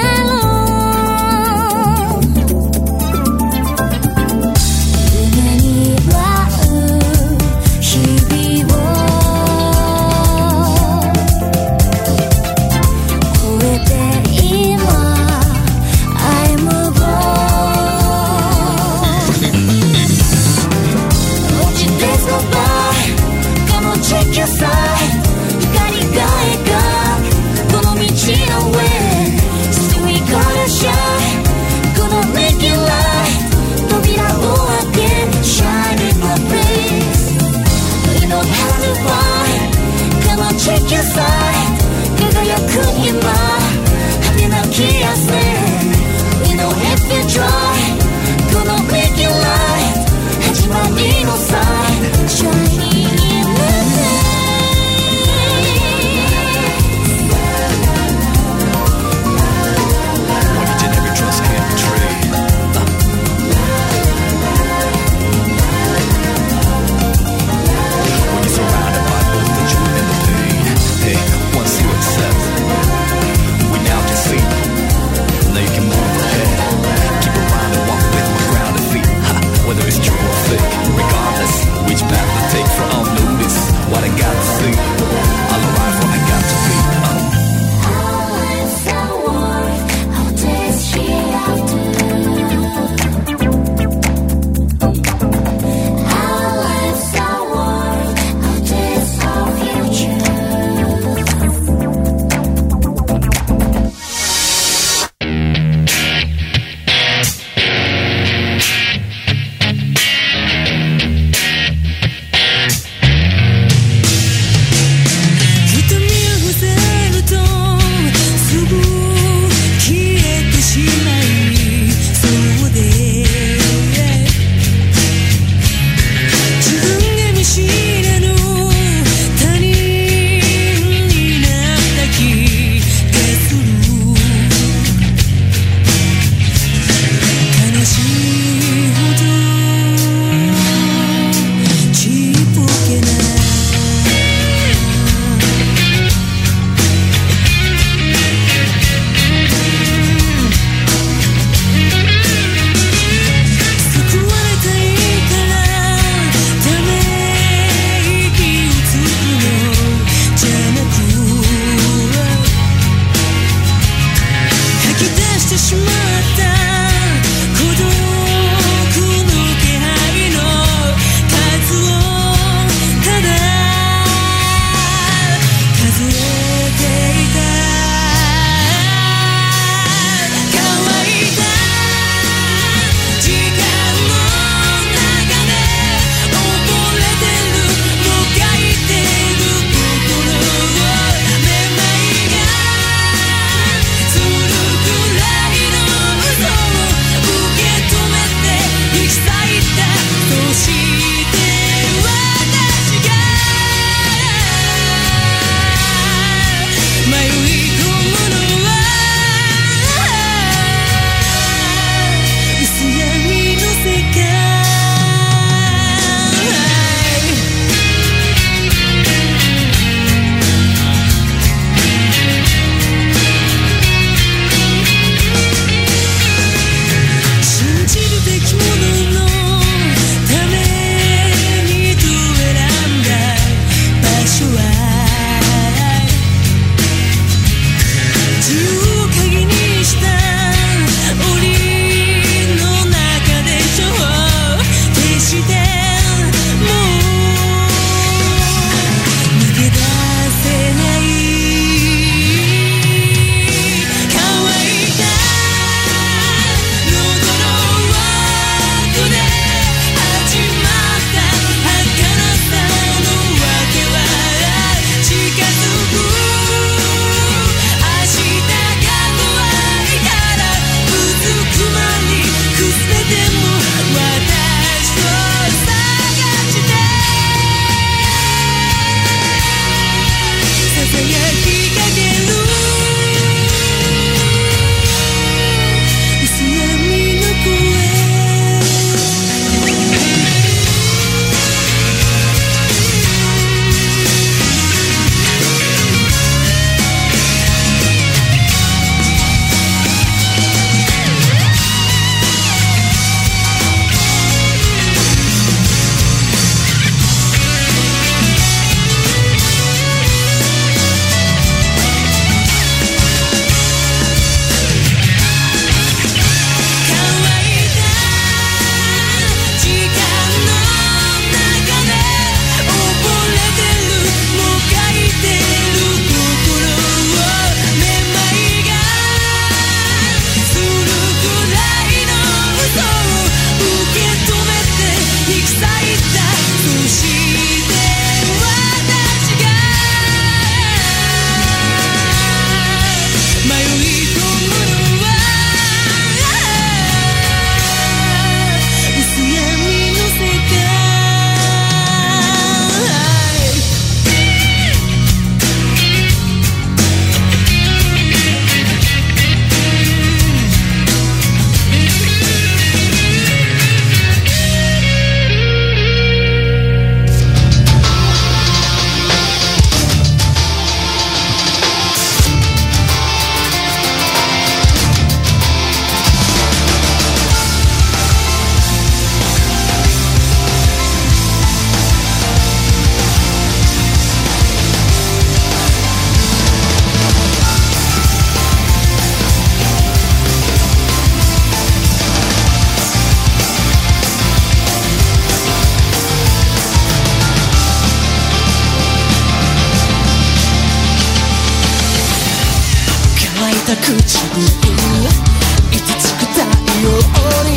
た唇いつつく太陽に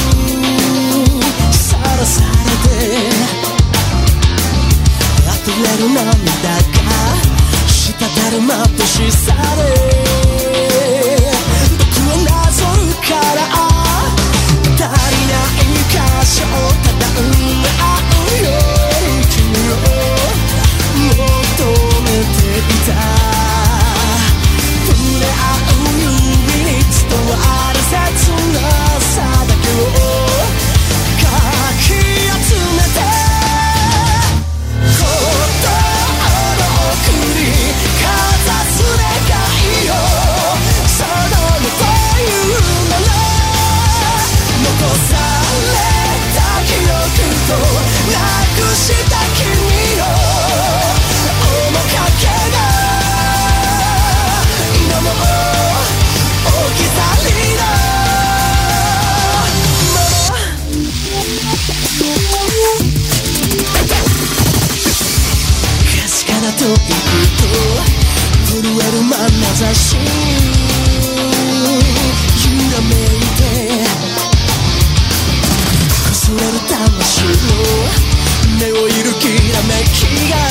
さらされて溢れる涙が滴る眩しさで僕をなぞるから足りない箇所をただ埋め合うように君を求めていた触れ合う指に伝わる切なさだけをかき集めて言葉の奥にかざす願いをそのもというなら残された記憶となくした君の面影が今も置き去りだかすかなというと震える眼差し揺らめいてこれる魂の目をいるきらめきが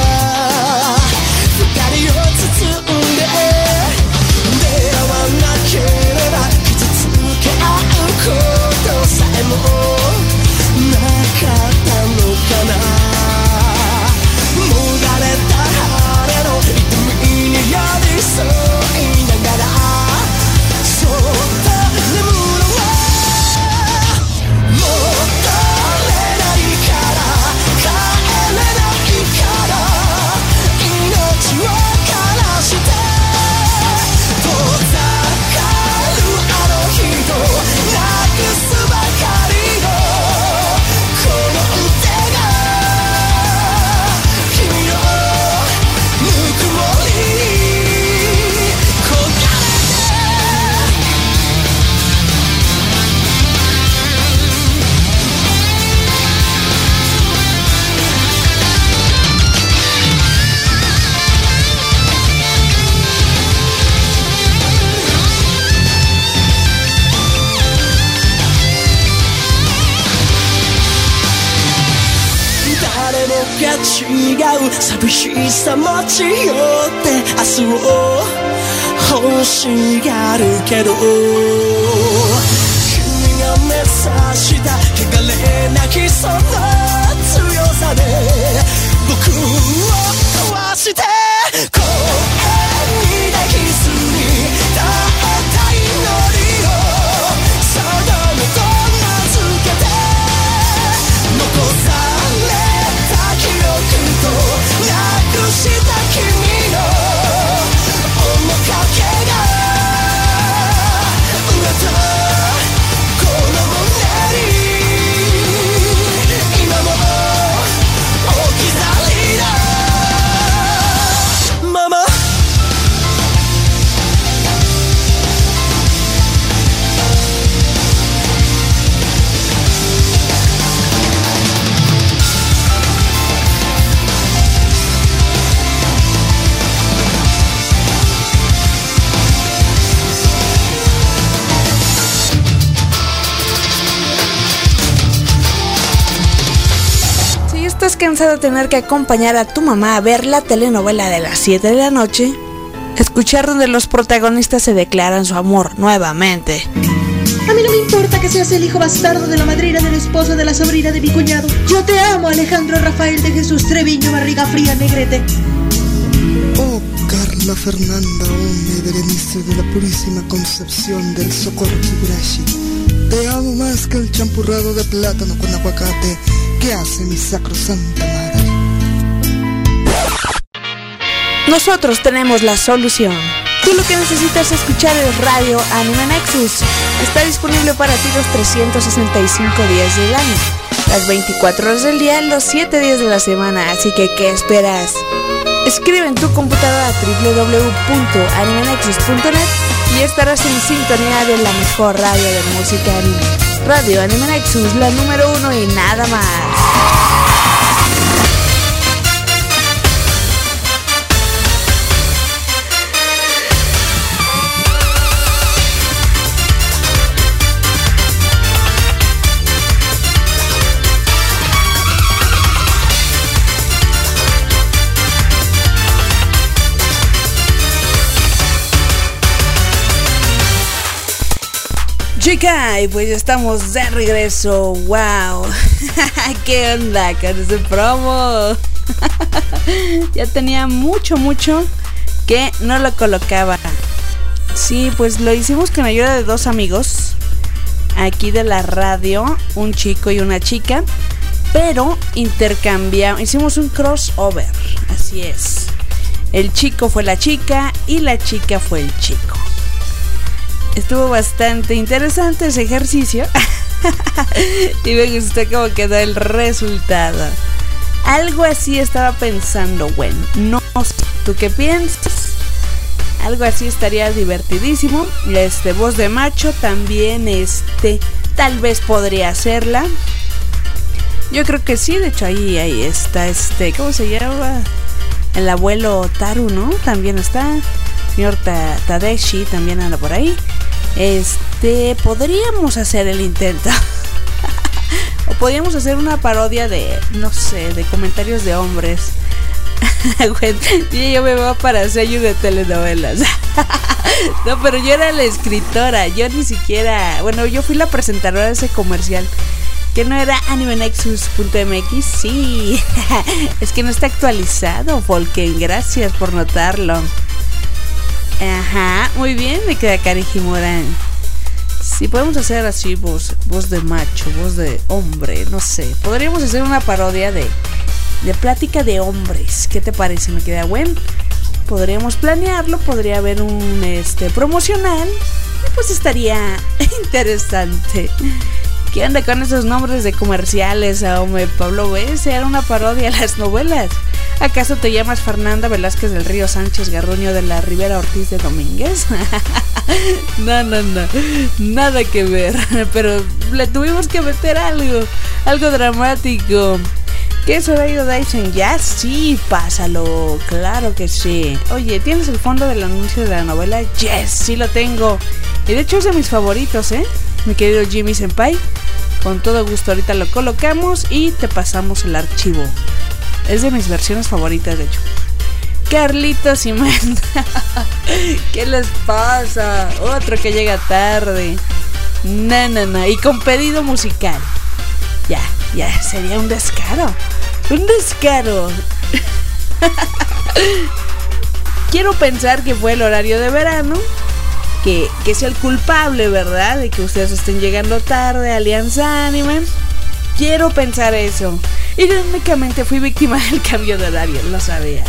二人を包んで出会わなければ傷つけ合うことさえもなかったのかなもがれた晴れの痛みに寄り添いながらそっと眠るわもっと違う寂しさ持ち寄って明日を欲しがるけど君が目指した汚れなきその強さで僕を壊して公園に抱きすに耐えた祈りをその元名付けて残さ記憶となくした君の面影が植えたこの胸に今も置き去りだママ ¿Estás cansado de tener que acompañar a tu mamá a ver la telenovela de las 7 de la noche? Escuchar donde los protagonistas se declaran su amor nuevamente. A mí no me importa que seas el hijo bastardo de la madrina del esposo de la sobrina de mi cuñado. Yo te amo, Alejandro Rafael de Jesús Treviño, barriga fría, negrete. Oh, Carla Fernanda Ome, Berenice de la Purísima Concepción del Socorro Higurashi. Te amo más que el champurrado de plátano con aguacate que hace mi sacrosanta madre. Nosotros tenemos la solución. Tú lo que necesitas escuchar es Radio Anime Nexus. Está disponible para ti los 365 días del año, las 24 horas del día, los 7 días de la semana. Así que, ¿qué esperas? Escribe en tu computadora www.animenexus.net y estarás en sintonía de la mejor radio de música anime. Radio Anime Nexus, la número 1 y nada más. chica, y pues ya estamos de regreso. ¡Wow! ¿Qué onda con ese promo? Ya tenía mucho que no lo colocaba. Sí, pues lo hicimos con ayuda de dos amigos aquí de la radio, un chico y una chica, pero hicimos un crossover, así es. El chico fue la chica y la chica fue el chico. Estuvo bastante interesante ese ejercicio y me gustó cómo quedó el resultado. Algo así estaba pensando, bueno, no sé, ¿tú qué piensas? Algo así estaría divertidísimo. Voz de macho también, tal vez podría hacerla. Yo creo que sí, de hecho ahí está, ¿cómo se llama? El abuelo Taru, ¿no? También está. Señor Tadeshi también anda por ahí. Podríamos hacer el intento. O podríamos hacer una parodia de, no sé, de comentarios de hombres. Bueno, yo me voy para sello de telenovelas. No, pero yo era la escritora. Yo ni siquiera, bueno, yo fui la presentadora de ese comercial. Que no era animenexus.mx. Sí, es que no está actualizado, Volken. Gracias por notarlo. Ajá, muy bien, me queda Kari Himura. Sí, podemos hacer así, voz de macho, voz de hombre, no sé. Podríamos hacer una parodia de plática de hombres. ¿Qué te parece? Me queda bueno. Podríamos planearlo, podría haber un promocional. Pues estaría interesante. ¿Qué onda con esos nombres de comerciales, hombre? Pablo Vez, era una parodia a las novelas. ¿Acaso te llamas Fernanda Velázquez del Río Sánchez Garruño de la Rivera Ortiz de Domínguez? No, nada que ver. Pero le tuvimos que meter algo dramático. ¿Qué es Horario Dyson Jazz? Sí, pásalo, claro que sí. Oye, ¿tienes el fondo del anuncio de la novela? Yes, sí lo tengo. Y de hecho es de mis favoritos, mi querido Jimmy Senpai. Con todo gusto ahorita lo colocamos y te pasamos el archivo. Es de mis versiones favoritas, de hecho. Carlitos y Man. ¿Qué les pasa? Otro que llega tarde. No. Y con pedido musical. Ya, sería un descaro. Un descaro. Quiero pensar que fue el horario de verano. Que sea el culpable, ¿verdad? De que ustedes estén llegando tarde a Alianza Anime. Quiero pensar eso. Irónicamente fui víctima del cambio de horario, lo sabía.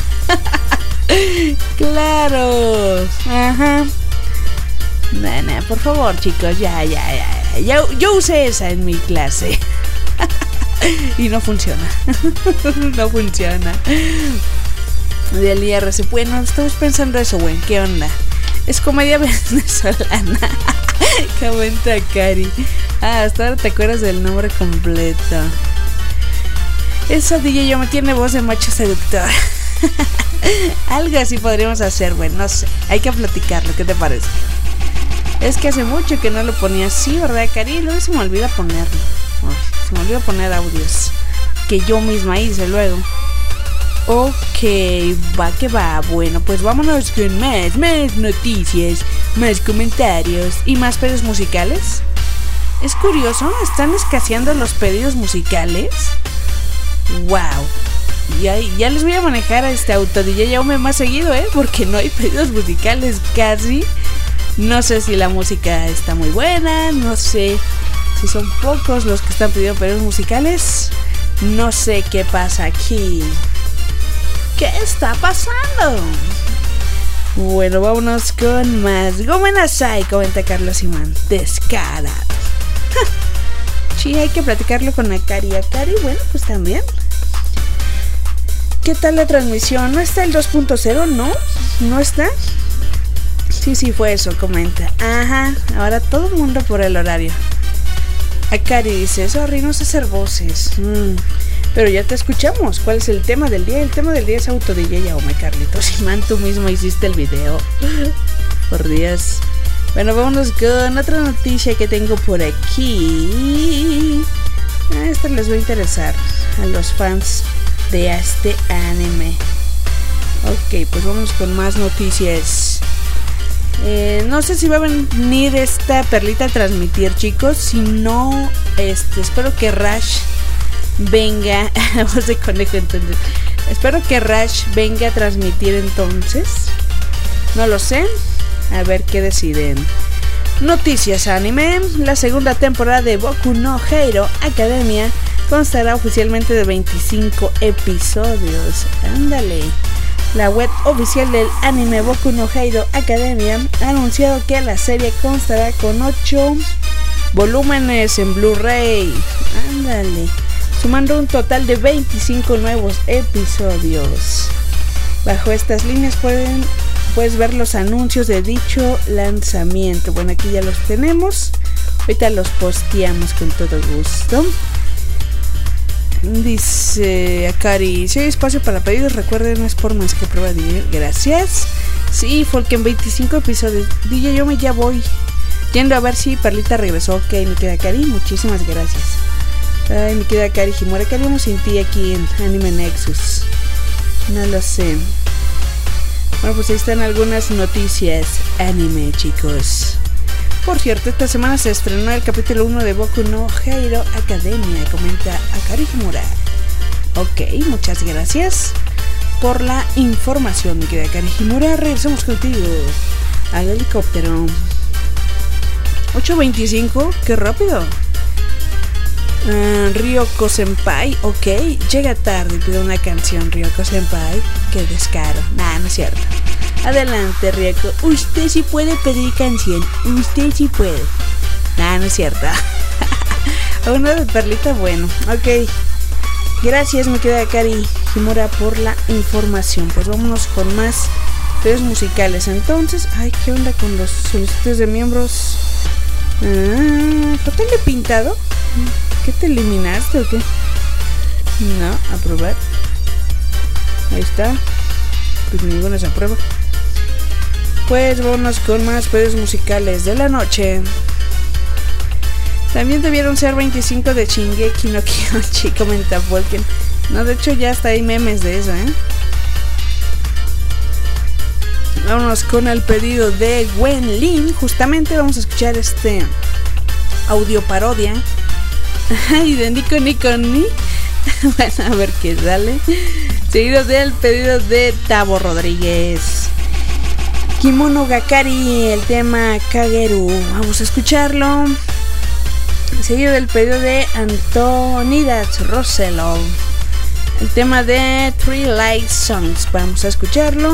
Claro. Ajá. Nana, por favor, chicos, ya. Yo usé esa en mi clase. Y no funciona. No funciona. Del IRC. Bueno, estamos pensando eso, güey. ¿Qué onda? Es comedia venezolana. Comenta Cari. Hasta ahora te acuerdas del nombre completo. Esa DJ yo me tiene voz de macho seductor. Algo así podríamos hacer, güey. No sé. Hay que platicarlo. ¿Qué te parece? Es que hace mucho que no lo ponía así, ¿verdad, Cari? Luego se me olvida ponerlo. Se me olvida poner audios que yo misma hice luego. Ok, va que va. Bueno, pues vámonos con más noticias, más comentarios y más pedidos musicales. Es curioso, están escaseando los pedidos musicales. Wow. Ya les voy a manejar a este auto DJ Yaume más seguido, porque no hay pedidos musicales casi. No sé si la música está muy buena, no sé si son pocos los que están pidiendo pedidos musicales. No sé qué pasa aquí. ¿Qué está pasando? Bueno, vámonos con más. Gomen Asai, comenta Carlos Simán. Descarado. Sí, hay que platicarlo con Akari. Akari, bueno, pues también. ¿Qué tal la transmisión? ¿No está el 2.0? ¿No? ¿No está? Sí, fue eso, comenta. Ajá, ahora todo el mundo por el horario. Akari dice, sorry, no sé hacer voces. Pero ya te escuchamos. ¿Cuál es el tema del día? El tema del día es auto DJ Yaume, Carlitos. Simán, tú mismo hiciste el video. Por Dios. Bueno, vámonos con otra noticia que tengo por aquí. Esta les va a interesar a los fans de este anime. Ok, pues vamos con más noticias. No sé si va a venir esta perlita a transmitir, chicos. Si no, espero que Rash venga. Voz de conejo, entonces. Espero que Rash venga a transmitir entonces. No lo sé. A ver qué deciden. Noticias anime. La segunda temporada de Boku no Hero Academia constará oficialmente de 25 episodios. Ándale. La web oficial del anime Boku no Hero Academia ha anunciado que la serie constará con 8 volúmenes en Blu-ray. Ándale. Sumando un total de 25 nuevos episodios. Bajo estas líneas puedes ver los anuncios de dicho lanzamiento. Bueno, aquí ya los tenemos. Ahorita los posteamos con todo gusto. Dice Akari, si hay espacio para pedidos, recuerden, no es por más que prueba de... Gracias. Sí, porque en 25 episodios. DJ, yo ya voy yendo a ver si Perlita regresó. Ok, mi querida Akari, muchísimas gracias. Ay, mi querida Akari Himura, ¿qué haríamos sin ti aquí en Anime Nexus? No lo sé. Bueno, pues ahí están algunas noticias anime, chicos. Por cierto, esta semana se estrenó el capítulo 1 de Boku no Hero Academia, comenta Akari Himura. Ok, muchas gracias por la información, mi querida Akari Himura. Regresamos contigo al helicóptero. 8:25, qué rápido. Ryoko Senpai, ok, llega tarde y pide una canción. Ryoko Senpai, qué descaro. Nah, no es cierto. Adelante, Ryoko, usted sí puede pedir canción. Usted sí puede. Nah, no es cierto. Una de Perlita, bueno, ok. Gracias, me queda Akari Himura por la información. Pues vámonos con más videos musicales. Entonces, ay, ¿qué onda con los solicitudes de miembros? ¿Hotel de pintado? ¿Qué te eliminaste o qué? No, aprobar. Ahí está. Pues ninguna se aprueba. Pues vámonos con más videos musicales de la noche. También debieron ser 25 de Shingeki no Kyojin, comenta Volken. No, de hecho ya hasta hay memes de eso, Vámonos con el pedido de Gwen Lin. Justamente vamos a escuchar este audio parodia. Y de Nico Nico Ni. Bueno, a ver qué sale. Seguido del pedido de Tavo Rodríguez. Kimono Gakari, el tema Kageru. Vamos a escucharlo. Seguido del pedido de Antonidas Rosello, el tema de Three Light Songs. Vamos a escucharlo.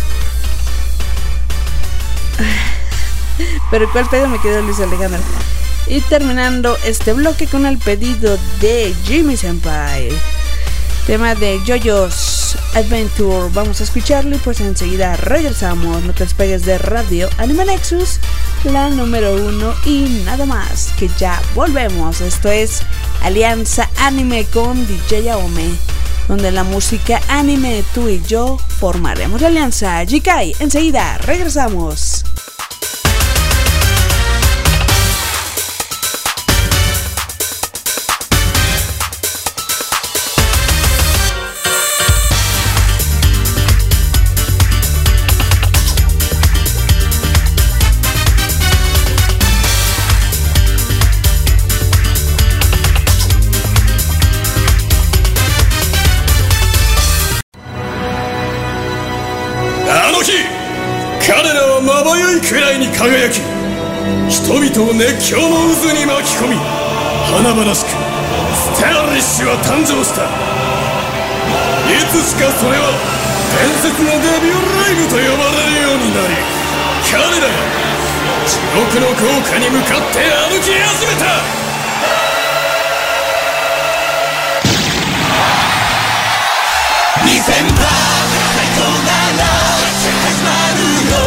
Pero ¿cuál pedido me quedó, Luis Alejandro? Y terminando este bloque con el pedido de Jimmy Senpai, tema de JoJo's Adventure. Vamos a escucharlo y pues enseguida regresamos. No te despegues de Radio Anime Nexus, la número 1 y nada más, que ya volvemos. Esto es Alianza Anime con DJ Aome, donde la música anime, tú y yo formaremos la alianza. Jikai, enseguida regresamos. 輝き、人々を熱狂の渦に巻き込み、華々しくスタイリッシュは誕生した。いつしかそれは伝説のデビューライブと呼ばれるようになり、彼らが地獄の豪華に向かって歩き始めた。2000番最高なら始まるよ。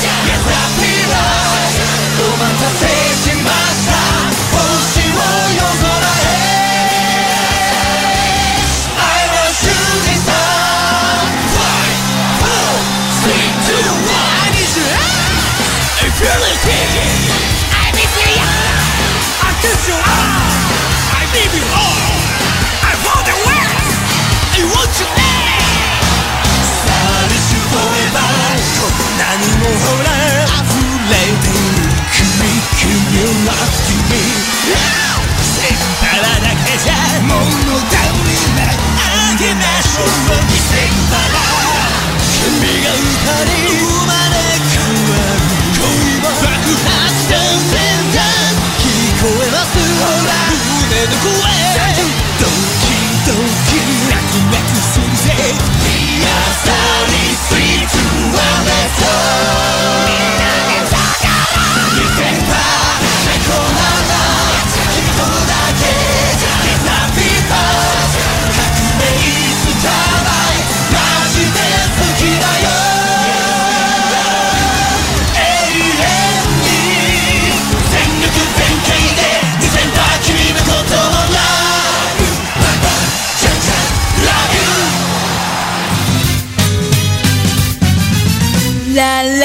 お待たせしました、星を夜空へ。 I will shoot this down. 5, 4, 3, 2, 1. I need you. I feel it. I miss you. I kiss you. ラララ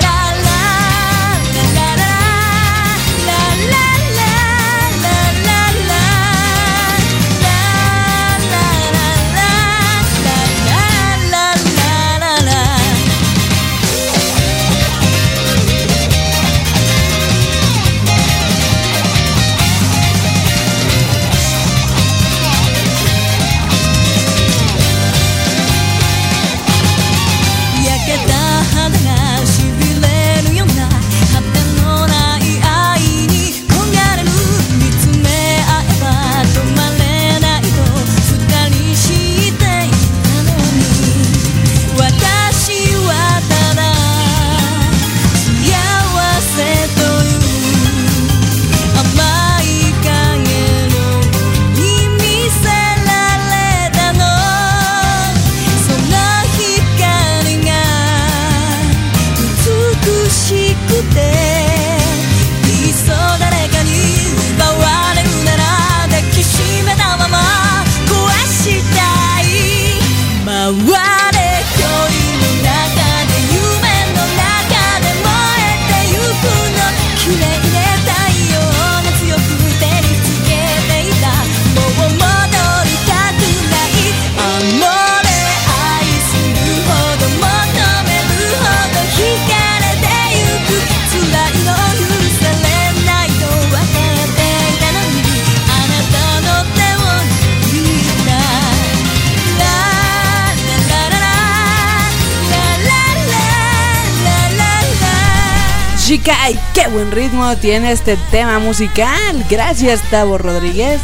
¡Ay, qué buen ritmo tiene este tema musical! Gracias, Tavo Rodríguez.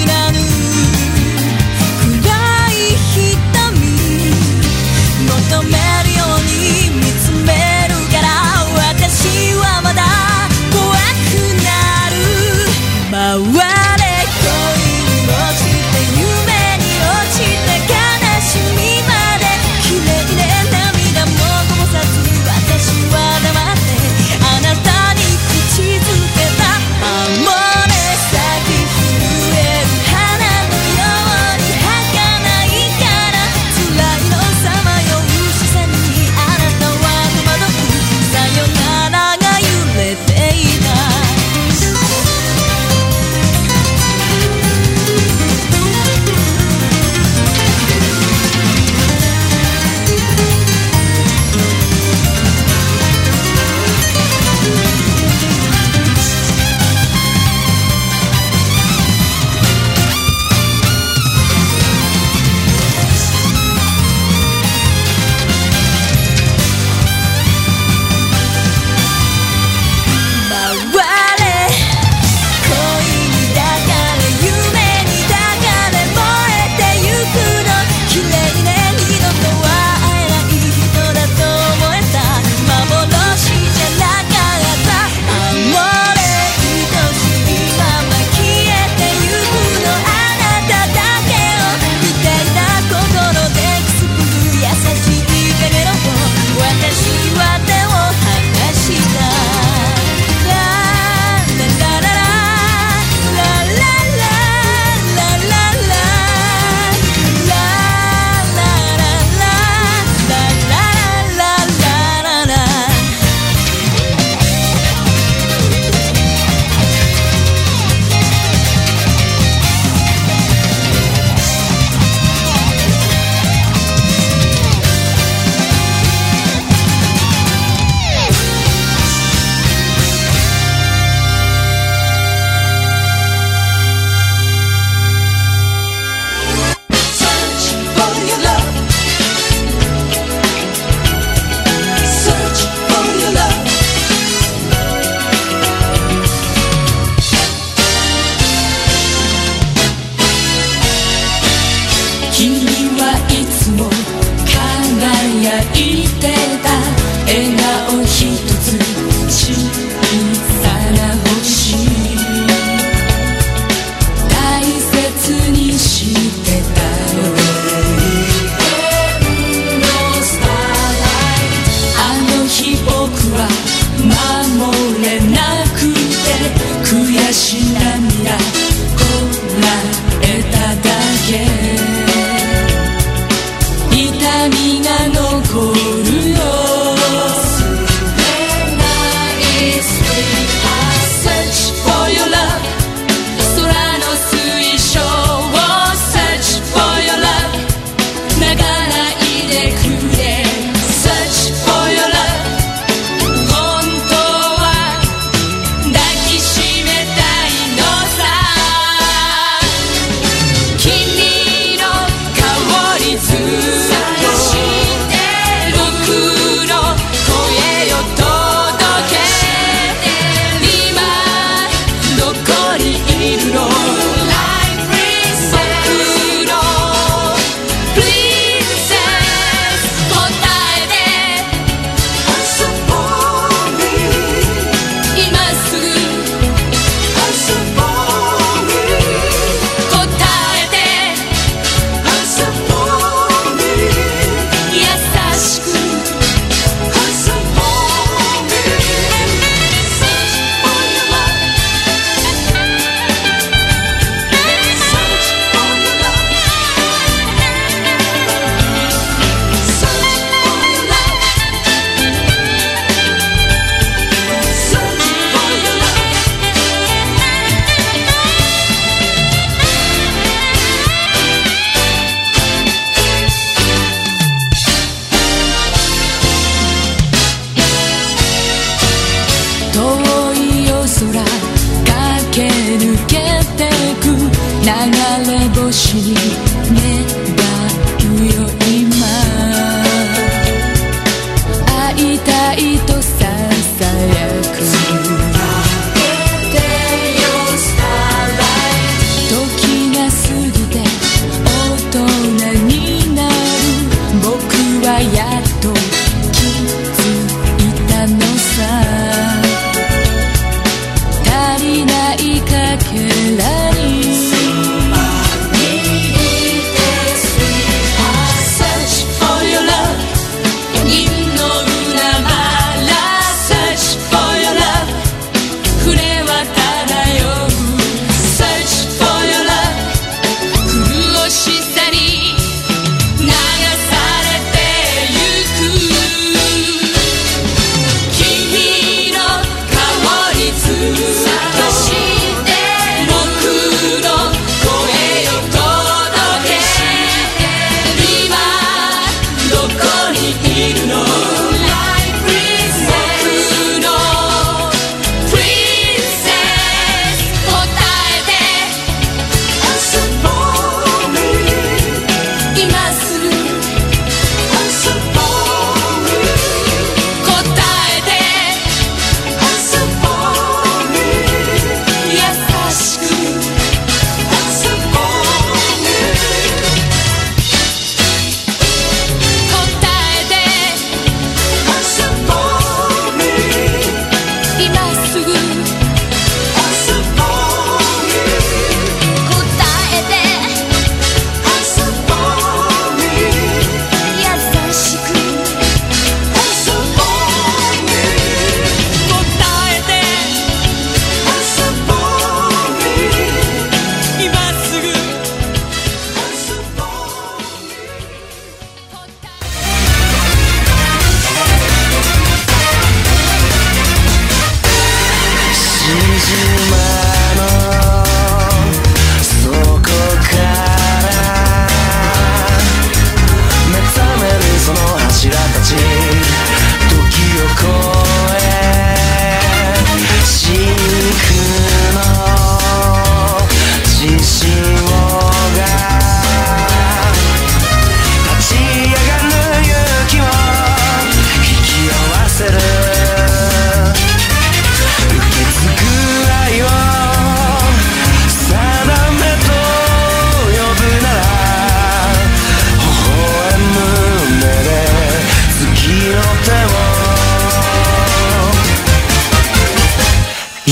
求め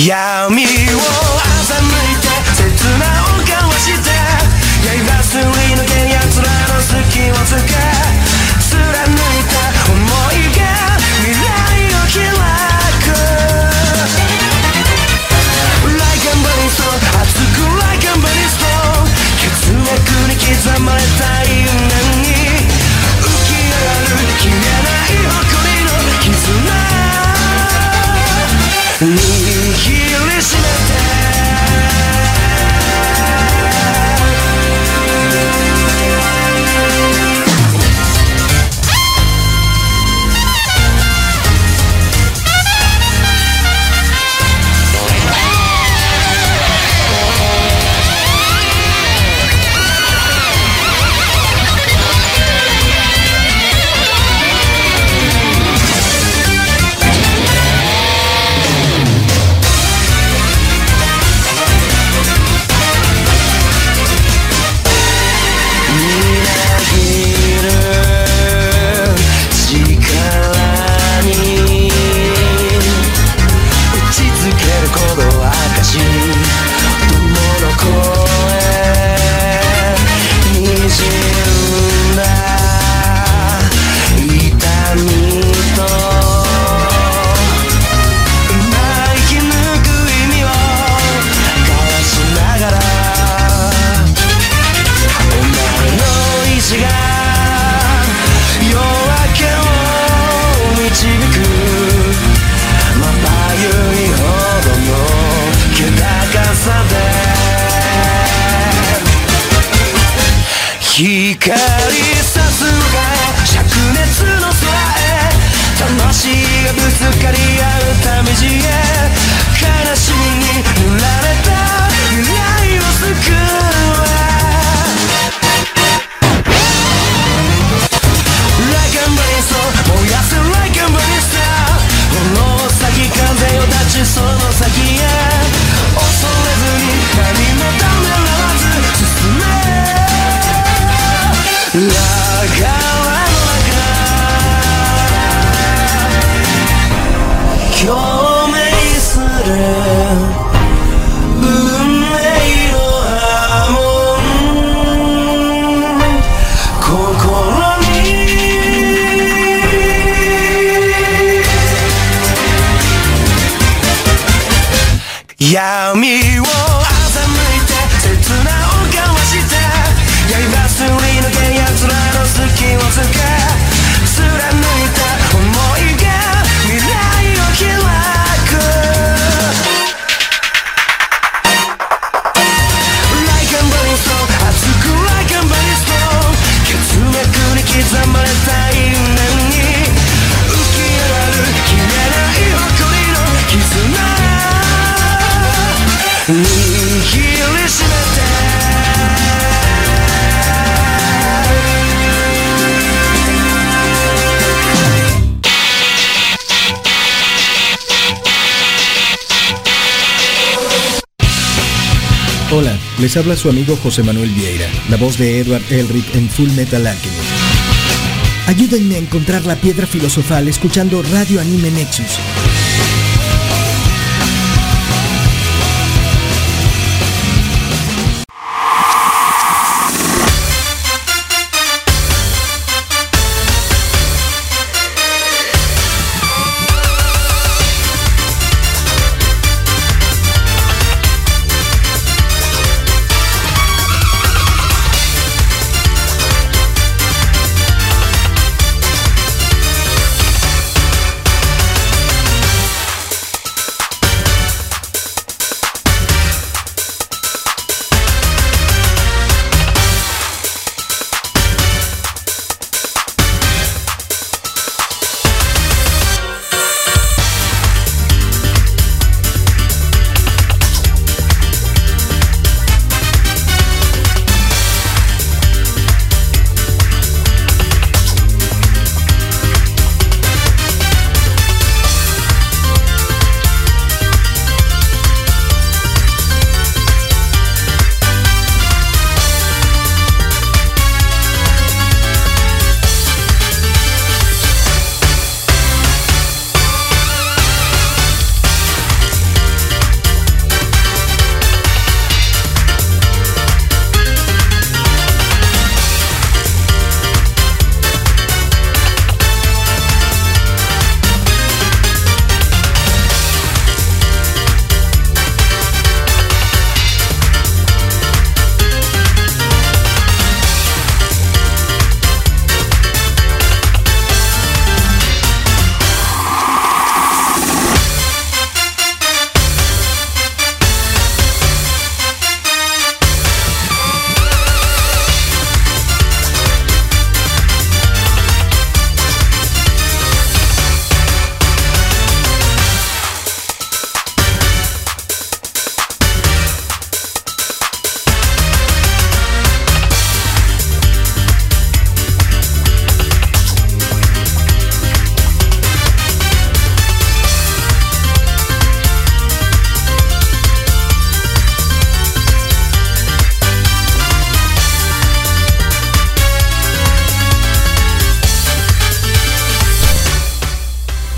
闇を欺いて切なを交わして刃すり抜け奴らの隙をつけ貫いた想いが未来を開く Like a burning stone 熱く Like a burning stone 血脈に刻まれた因縁に浮き上がる消えない誇りの絆握りしめて光さすのか灼熱の空へ魂がぶつかり合うため地へ悲しみに塗られた未来を救う Like a burning stone 燃やす Like a burning star 炎を咲き風を立ちその先へ恐れずに何もためらわず進め La cara共鳴する運命の波紋心に闇を欺いて切なを交わして刃すり抜け奴らの隙をつけ貫いた想いが未来を開く Like a burning stone 熱く Like a burning stone 血脈に刻まれた因縁に浮き上がる消えない誇りの絆握りしめて Hola, les habla su amigo José Manuel Vieira, la voz de Edward Elric en Full Metal Alchemist. Ayúdenme a encontrar la piedra filosofal escuchando Radio Anime Nexus.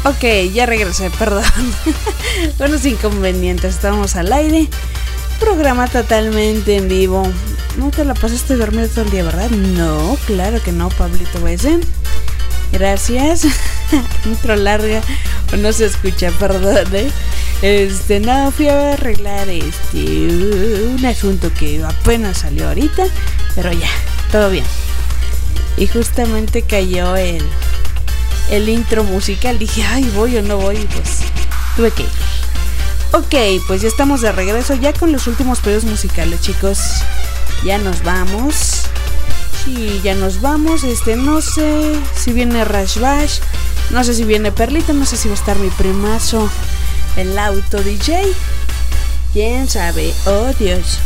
Ok, ya regresé, perdón. Buenos inconvenientes, estamos al aire. Programa totalmente en vivo. ¿No te la pasaste dormido todo el día, verdad? No, claro que no, Pablito Besen. Gracias. Intro larga, o no se escucha, perdón, no, fui a arreglar un asunto que apenas salió ahorita, pero ya, todo bien. Y justamente cayó el intro musical. Dije, ay, voy o no voy, pues tuve que ir. Ok, pues ya estamos de regreso, ya con los últimos pedidos musicales, chicos. Ya nos vamos. Sí, ya nos vamos. No sé si viene Rash Bash, no sé si viene Perlita, no sé si va a estar mi primazo, el auto DJ. ¿Quién sabe? Oh Dios,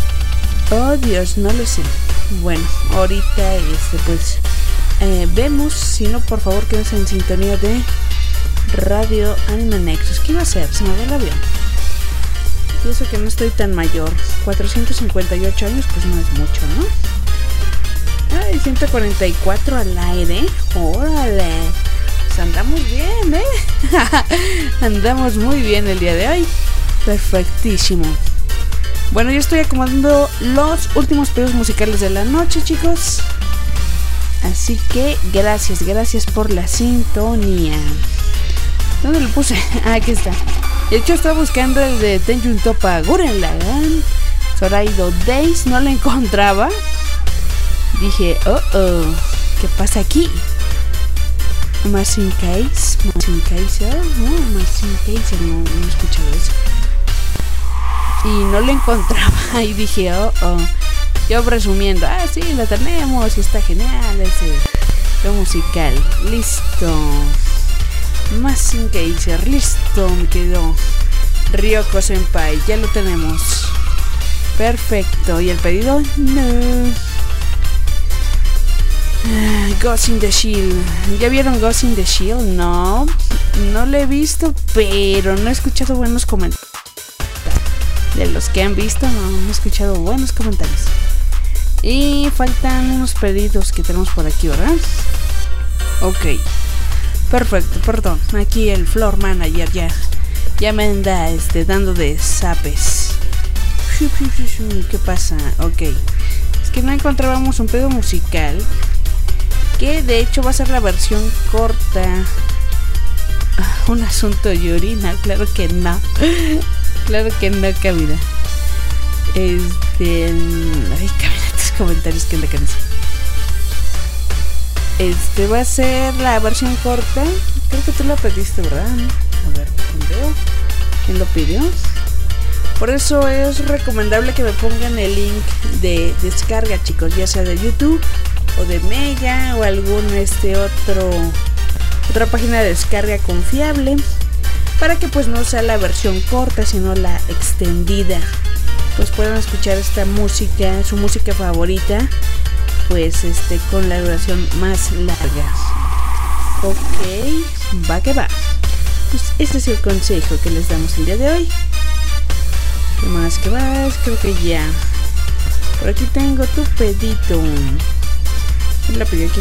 no lo sé. Bueno, ahorita pues vemos. Si no, por favor, quédense en sintonía de Radio Anime Nexus. ¿Qué iba a hacer? Se me va el avión. Y eso que no estoy tan mayor. 458 años, pues no es mucho, ¿no? Ay, 144 al aire. Órale. Pues andamos bien, Andamos muy bien el día de hoy. Perfectísimo. Bueno, yo estoy acomodando los últimos pedidos musicales de la noche, chicos. Así que gracias por la sintonía. ¿Dónde lo puse? Ah, aquí está. De hecho estaba buscando el de Tenjun Toppa Gurren Lagann Soraido Days, no lo encontraba. Dije, ¿qué pasa aquí? Marcin Kaiser, no he escuchado eso. Y no lo encontraba y dije, yo presumiendo, sí, lo tenemos y está genial ese musical. Listo. Marcin Kaiser, listo, me quedó. Ryoko Senpai, ya lo tenemos. Perfecto. ¿Y el pedido? No. Ghost in the Shield. ¿Ya vieron Ghost in the Shield? No lo he visto, pero no he escuchado buenos comentarios. De los que han visto, no he escuchado buenos comentarios. Y faltan unos pedidos que tenemos por aquí, ¿verdad? Ok. Perfecto, perdón. Aquí el floor manager ya me anda dando de zapes. ¿Qué pasa? Ok. Es que no encontrábamos un pedido musical, que de hecho va a ser la versión corta. Un asunto Yurina, claro que no. Claro que no, cabida. Ay, cabida tus comentarios que le cansan. Va a ser la versión corta. Creo que tú la pediste, ¿verdad? A ver, veo. ¿Quién lo pidió? Por eso es recomendable que me pongan el link de descarga, chicos, ya sea de YouTube o de Mega o algún otra página de descarga confiable, para que pues no sea la versión corta, sino la extendida. Pues puedan escuchar esta música, su música favorita, pues con la duración más larga. Ok, va que va. Pues este es el consejo que les damos el día de hoy. ¿Qué más? ¿Qué más? Creo que ya. Por aquí tengo tu pedito. ¿Quién la pidió?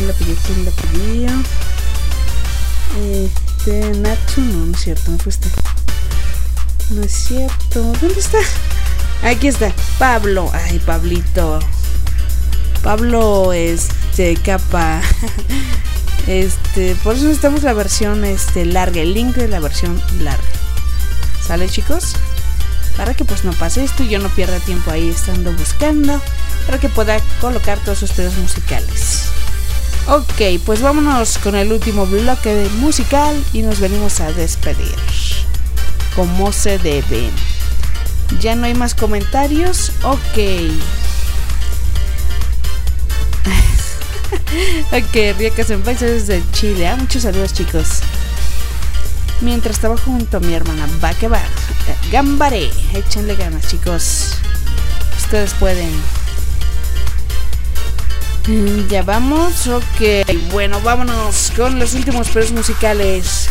Natsu, no es cierto, no fue este. No es cierto. ¿Dónde está? Aquí está. Pablo. Ay, Pablito. Pablo, capa. Por eso necesitamos la versión larga, el link de la versión larga. ¿Sale, chicos? Para que pues no pase esto y yo no pierda tiempo ahí estando buscando, para que pueda colocar todos sus pedidos musicales. Ok, pues vámonos con el último bloque musical y nos venimos a despedir como se debe. Ya no hay más comentarios. Ok. Ok, Ryoko Senpai desde Chile. Muchos saludos, chicos. Mientras estaba junto a mi hermana, va que va. Gambaré, échenle ganas, chicos. Ustedes pueden. Ya vamos, ok. Bueno, vámonos con los últimos pedidos musicales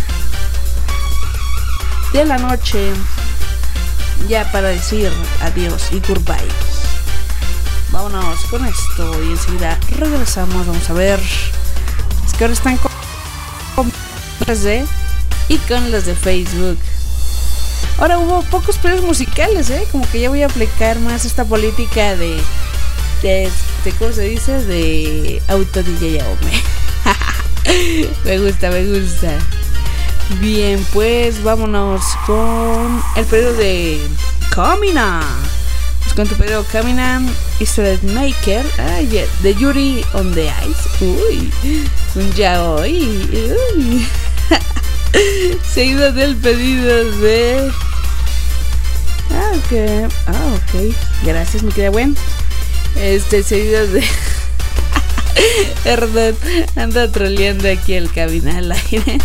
de la noche. Ya para decir adiós y goodbye. Vámonos con esto y enseguida regresamos. Vamos a ver. Es que ahora están con de y con los de Facebook. Ahora hubo pocos premios musicales, como que ya voy a aplicar más esta política de ¿cómo se dice? De auto DJ Aome. Me gusta. Bien, pues vámonos con el pedido de Kamina. Pues con tu pedido Kamina, Easter Maker, de Yuri on the Ice. Uy, un yaoi. Uy. Seguido del pedido de... ok. Gracias, mi querida Gwen. Seguido de... Perdón, ando troleando aquí el cabina al aire.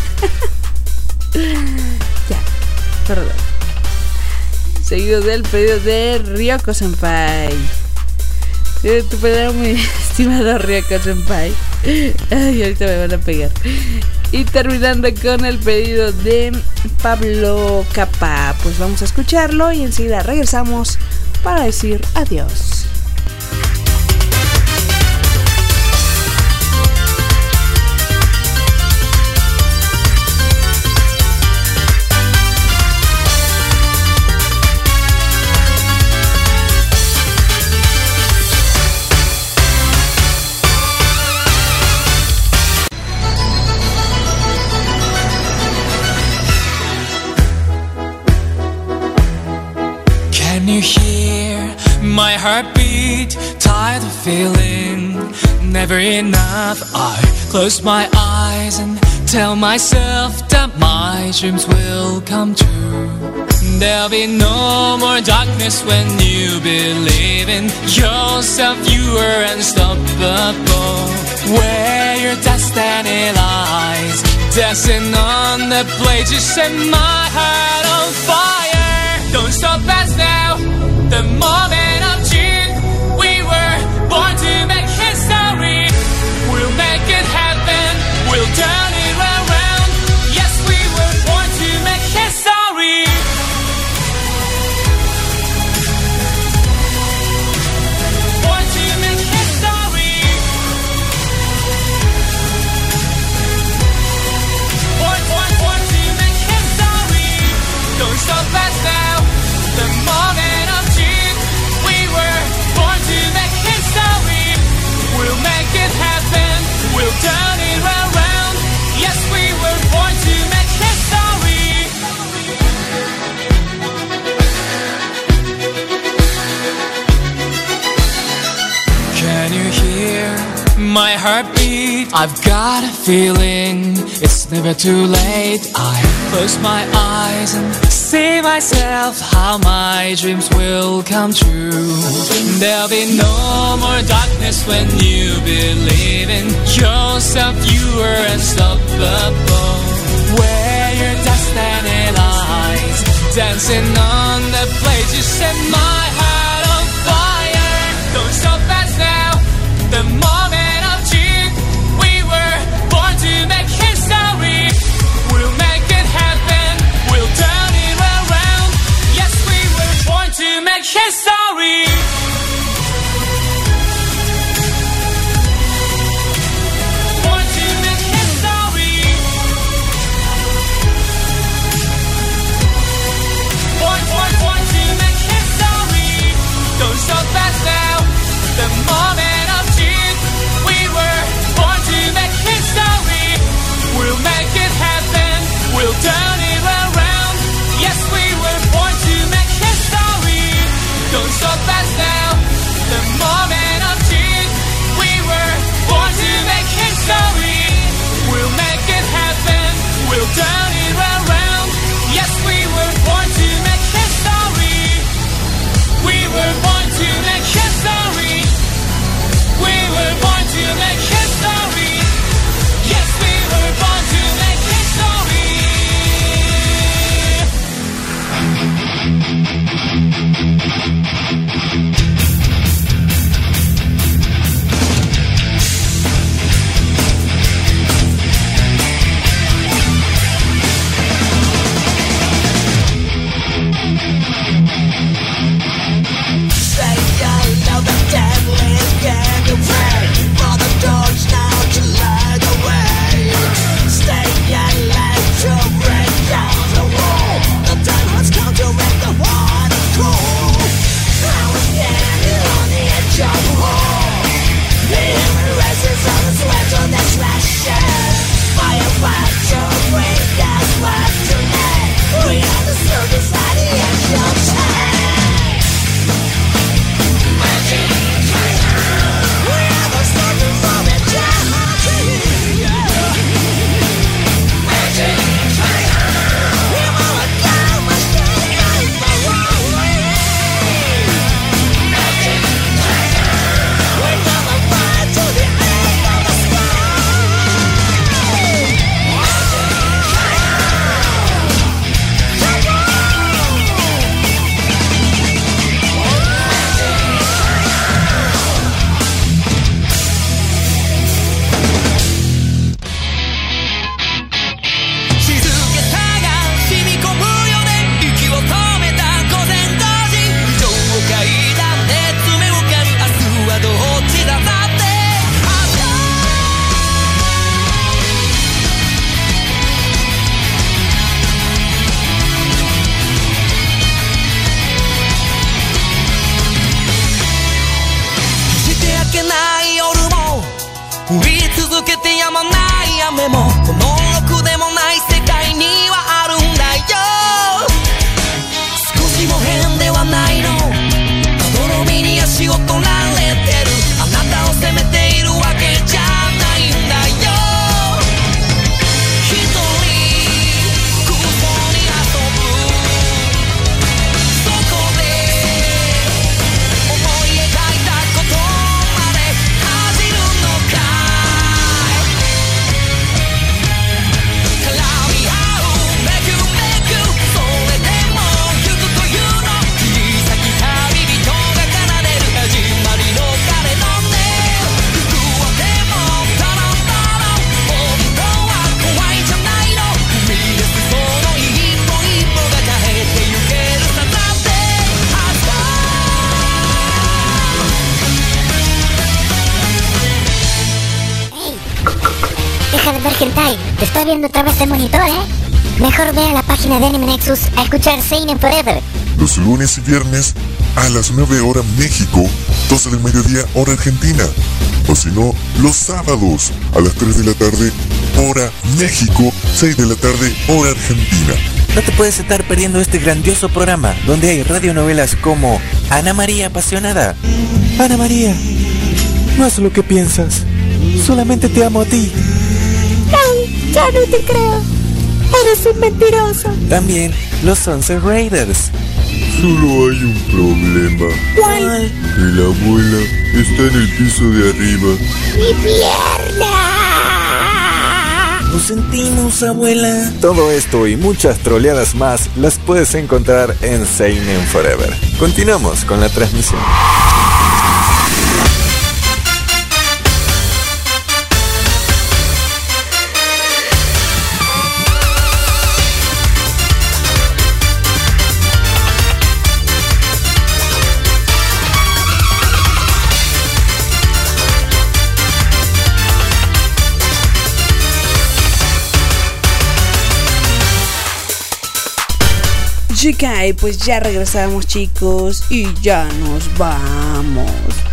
Ya, perdón. Seguido del pedido de Ryoko Senpai. Tu pedido, mi estimado Ryoko Senpai. Ay, ahorita me van a pegar. Y terminando con el pedido de Pablo Capa. Pues vamos a escucharlo y enseguida regresamos para decir adiós. Can you hear my heartbeat? Tired of feeling never enough. I close my eyes and tell myself that my dreams will come true. There'll be no more darkness when you believe in yourself. You are unstoppable. Where your destiny lies, dancing on the blade, you set my heart on fire. Don't stop us now, the moment of truth. We were born to make history. We'll make it happen, we'll turn it around. Yes, we were born to make history. Born to make history. Born to make history. Don't stop us now, the moment of truth. We were born to make history. We'll make it happen, we'll turn it around. Yes, we were born to make history. Can you hear my heartbeat? I've got a feeling it's never too late. I close my eyes and see myself how my dreams will come true. There'll be no more darkness when you believe in yourself. You are unstoppable. Where your destiny lies, dancing on the blade, you set my heart on fire. Don't stop us now, the moment of truth. We were born to make history. We'll make it happen, we'll turn it around. Yes, we were born to make history. Born to make history. Born to make history. 雨もこのろくでもない世界にはあるんだよ。少しも変ではないの、まどろみに足を取られてる。あなたを責めているわけじゃないんだよ。一人空想に遊ぶ、そこで思い描いたことまで恥じるのかい。絡み合うめくめく、それでも行くというの。切り裂き旅人が奏でる始まりの彼の音。服はでもタランタラン、本当は怖いじゃないの。踏み出すその一歩一歩が変えてゆけるさ。だって Deja de ver hentai, te estoy viendo a través del monitor, Mejor ve a la página de Anime Nexus a escuchar Seinen Forever. Los lunes y viernes a las 9 horas México, 12 del mediodía hora Argentina. O si no, los sábados a las 3 de la tarde hora México, 6 de la tarde hora Argentina. No te puedes estar perdiendo este grandioso programa donde hay radionovelas como Ana María Apasionada. Ana María, no es lo que piensas, solamente te amo a ti. Ay, ya no te creo. Eres un mentiroso. También los Sunset Raiders. Solo hay un problema. ¿Cuál? Que la abuela está en el piso de arriba. ¡Mi pierna! Lo sentimos, abuela. Todo esto y muchas troleadas más las puedes encontrar en Seinen Forever. Continuamos con la transmisión. Chica, y pues ya regresamos, chicos, y ya nos vamos.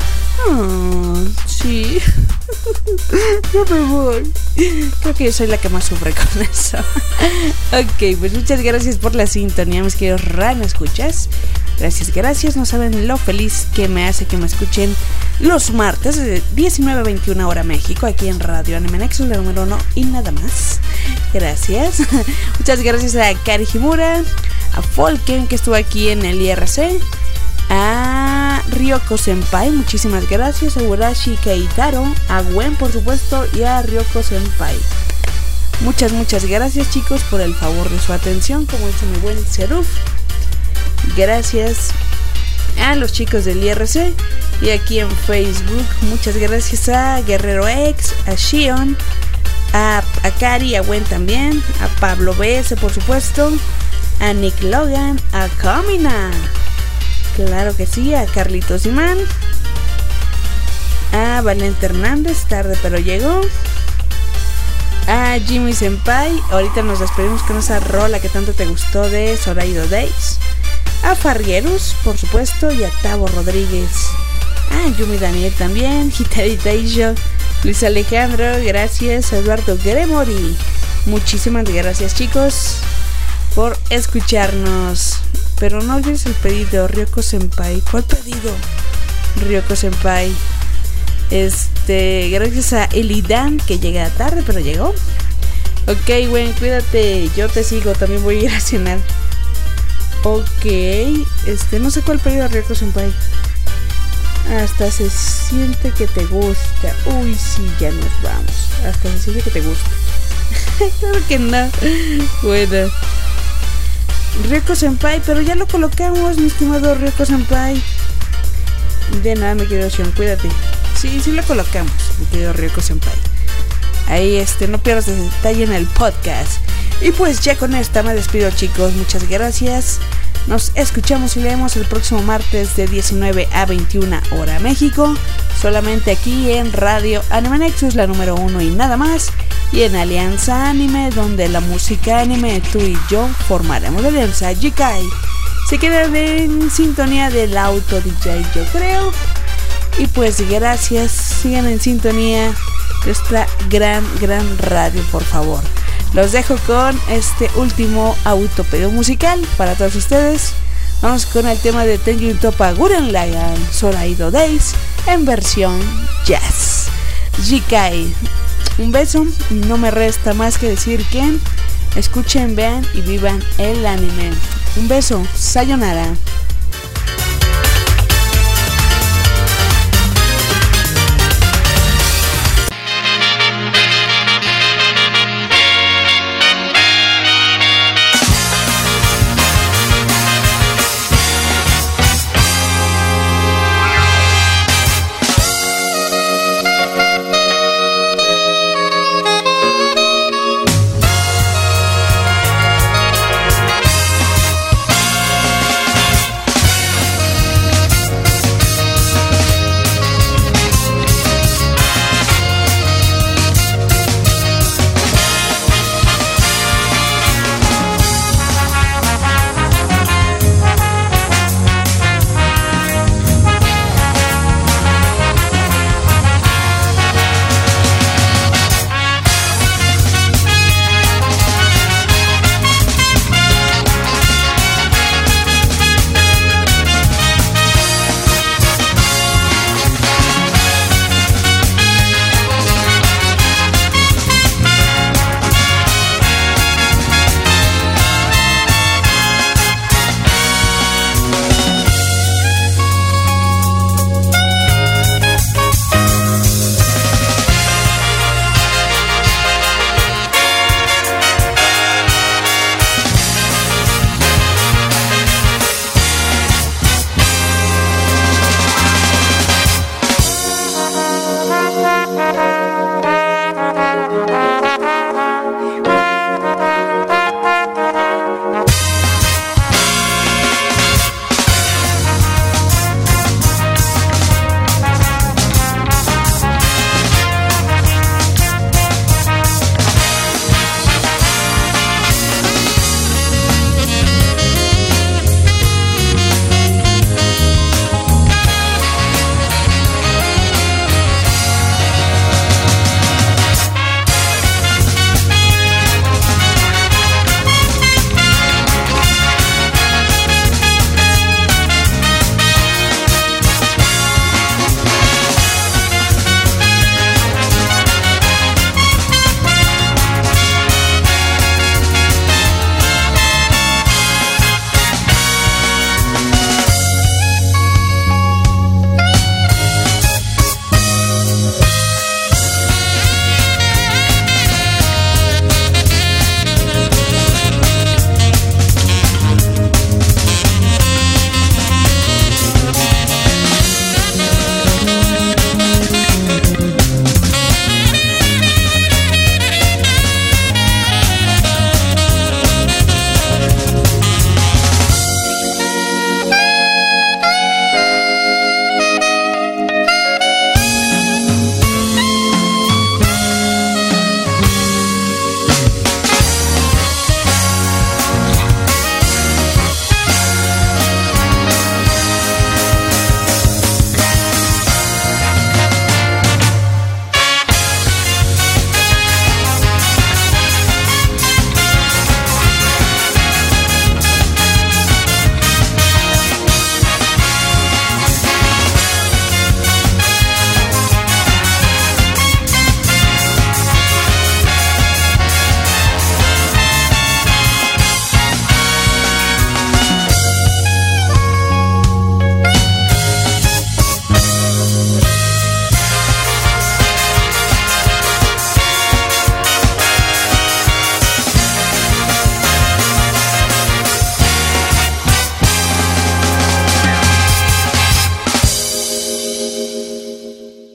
Sí. Ya me voy. Creo que yo soy la que más sufre con eso. Ok, pues muchas gracias por la sintonía, mis queridos Ran Escuchas. Gracias, no saben lo feliz que me hace que me escuchen los martes de 19 a 21 hora México, aquí en Radio Anime Nexus, la número 1 y nada más. Gracias. Muchas gracias a Kari Himura, a Folken, que estuvo aquí en el IRC, a Ryoko Senpai, muchísimas gracias, a Urashi Keitaro, a Gwen, por supuesto, y a Ryoko Senpai. Muchas gracias, chicos, por el favor de su atención, como dice mi buen Seruf. Gracias a los chicos del IRC, y aquí en Facebook muchas gracias a Guerrero X, a Shion, a Kari, a Gwen también, a Pablo BS, por supuesto, a Nick Logan, a Kamina, claro que sí, a Carlitos Imán, a Valente Hernández, tarde pero llegó, a Jimmy Senpai, ahorita nos despedimos con esa rola que tanto te gustó de Soraido Days, a Farrierus, por supuesto, y a Tavo Rodríguez, a Yumi Daniel también, Hitari Taisho, Luis Alejandro, gracias, a Eduardo Gremori, muchísimas gracias, chicos, por escucharnos. Pero no olvides el pedido, Ryoko Senpai. ¿Cuál pedido? Ryoko Senpai. Gracias a Elidan, que llega tarde, pero llegó. Ok, bueno, cuídate, yo te sigo, también voy a ir a cenar. Ok, no sé cuál pedido, Ryoko Senpai. Hasta se siente que te gusta. Uy, sí, ya nos vamos. Hasta se siente que te gusta. Claro que no. Bueno, Ryoko Senpai, pero ya lo colocamos, mi estimado Ryoko Senpai. De nada, mi querido Shion, cuídate. Sí lo colocamos, mi querido Ryoko Senpai. Ahí, no pierdas ese detalle en el podcast. Y pues ya con esta me despido, chicos. Muchas gracias. Nos escuchamos y leemos el próximo martes de 19 a 21 hora México, solamente aquí en Radio Anime Nexus, la número 1 y nada más, y en Alianza Anime, donde la música anime, tú y yo formaremos la alianza Jikai. Se quedan en sintonía del auto DJ, yo creo. Y pues gracias, sigan en sintonía de esta gran radio, por favor. Los dejo con este último autopedido musical para todos ustedes. Vamos con el tema de Tenjin Toppa Gurren Lagann Soraido Days en versión jazz. Jikai, un beso, no me resta más que decir que escuchen, vean y vivan el anime. Un beso, sayonara.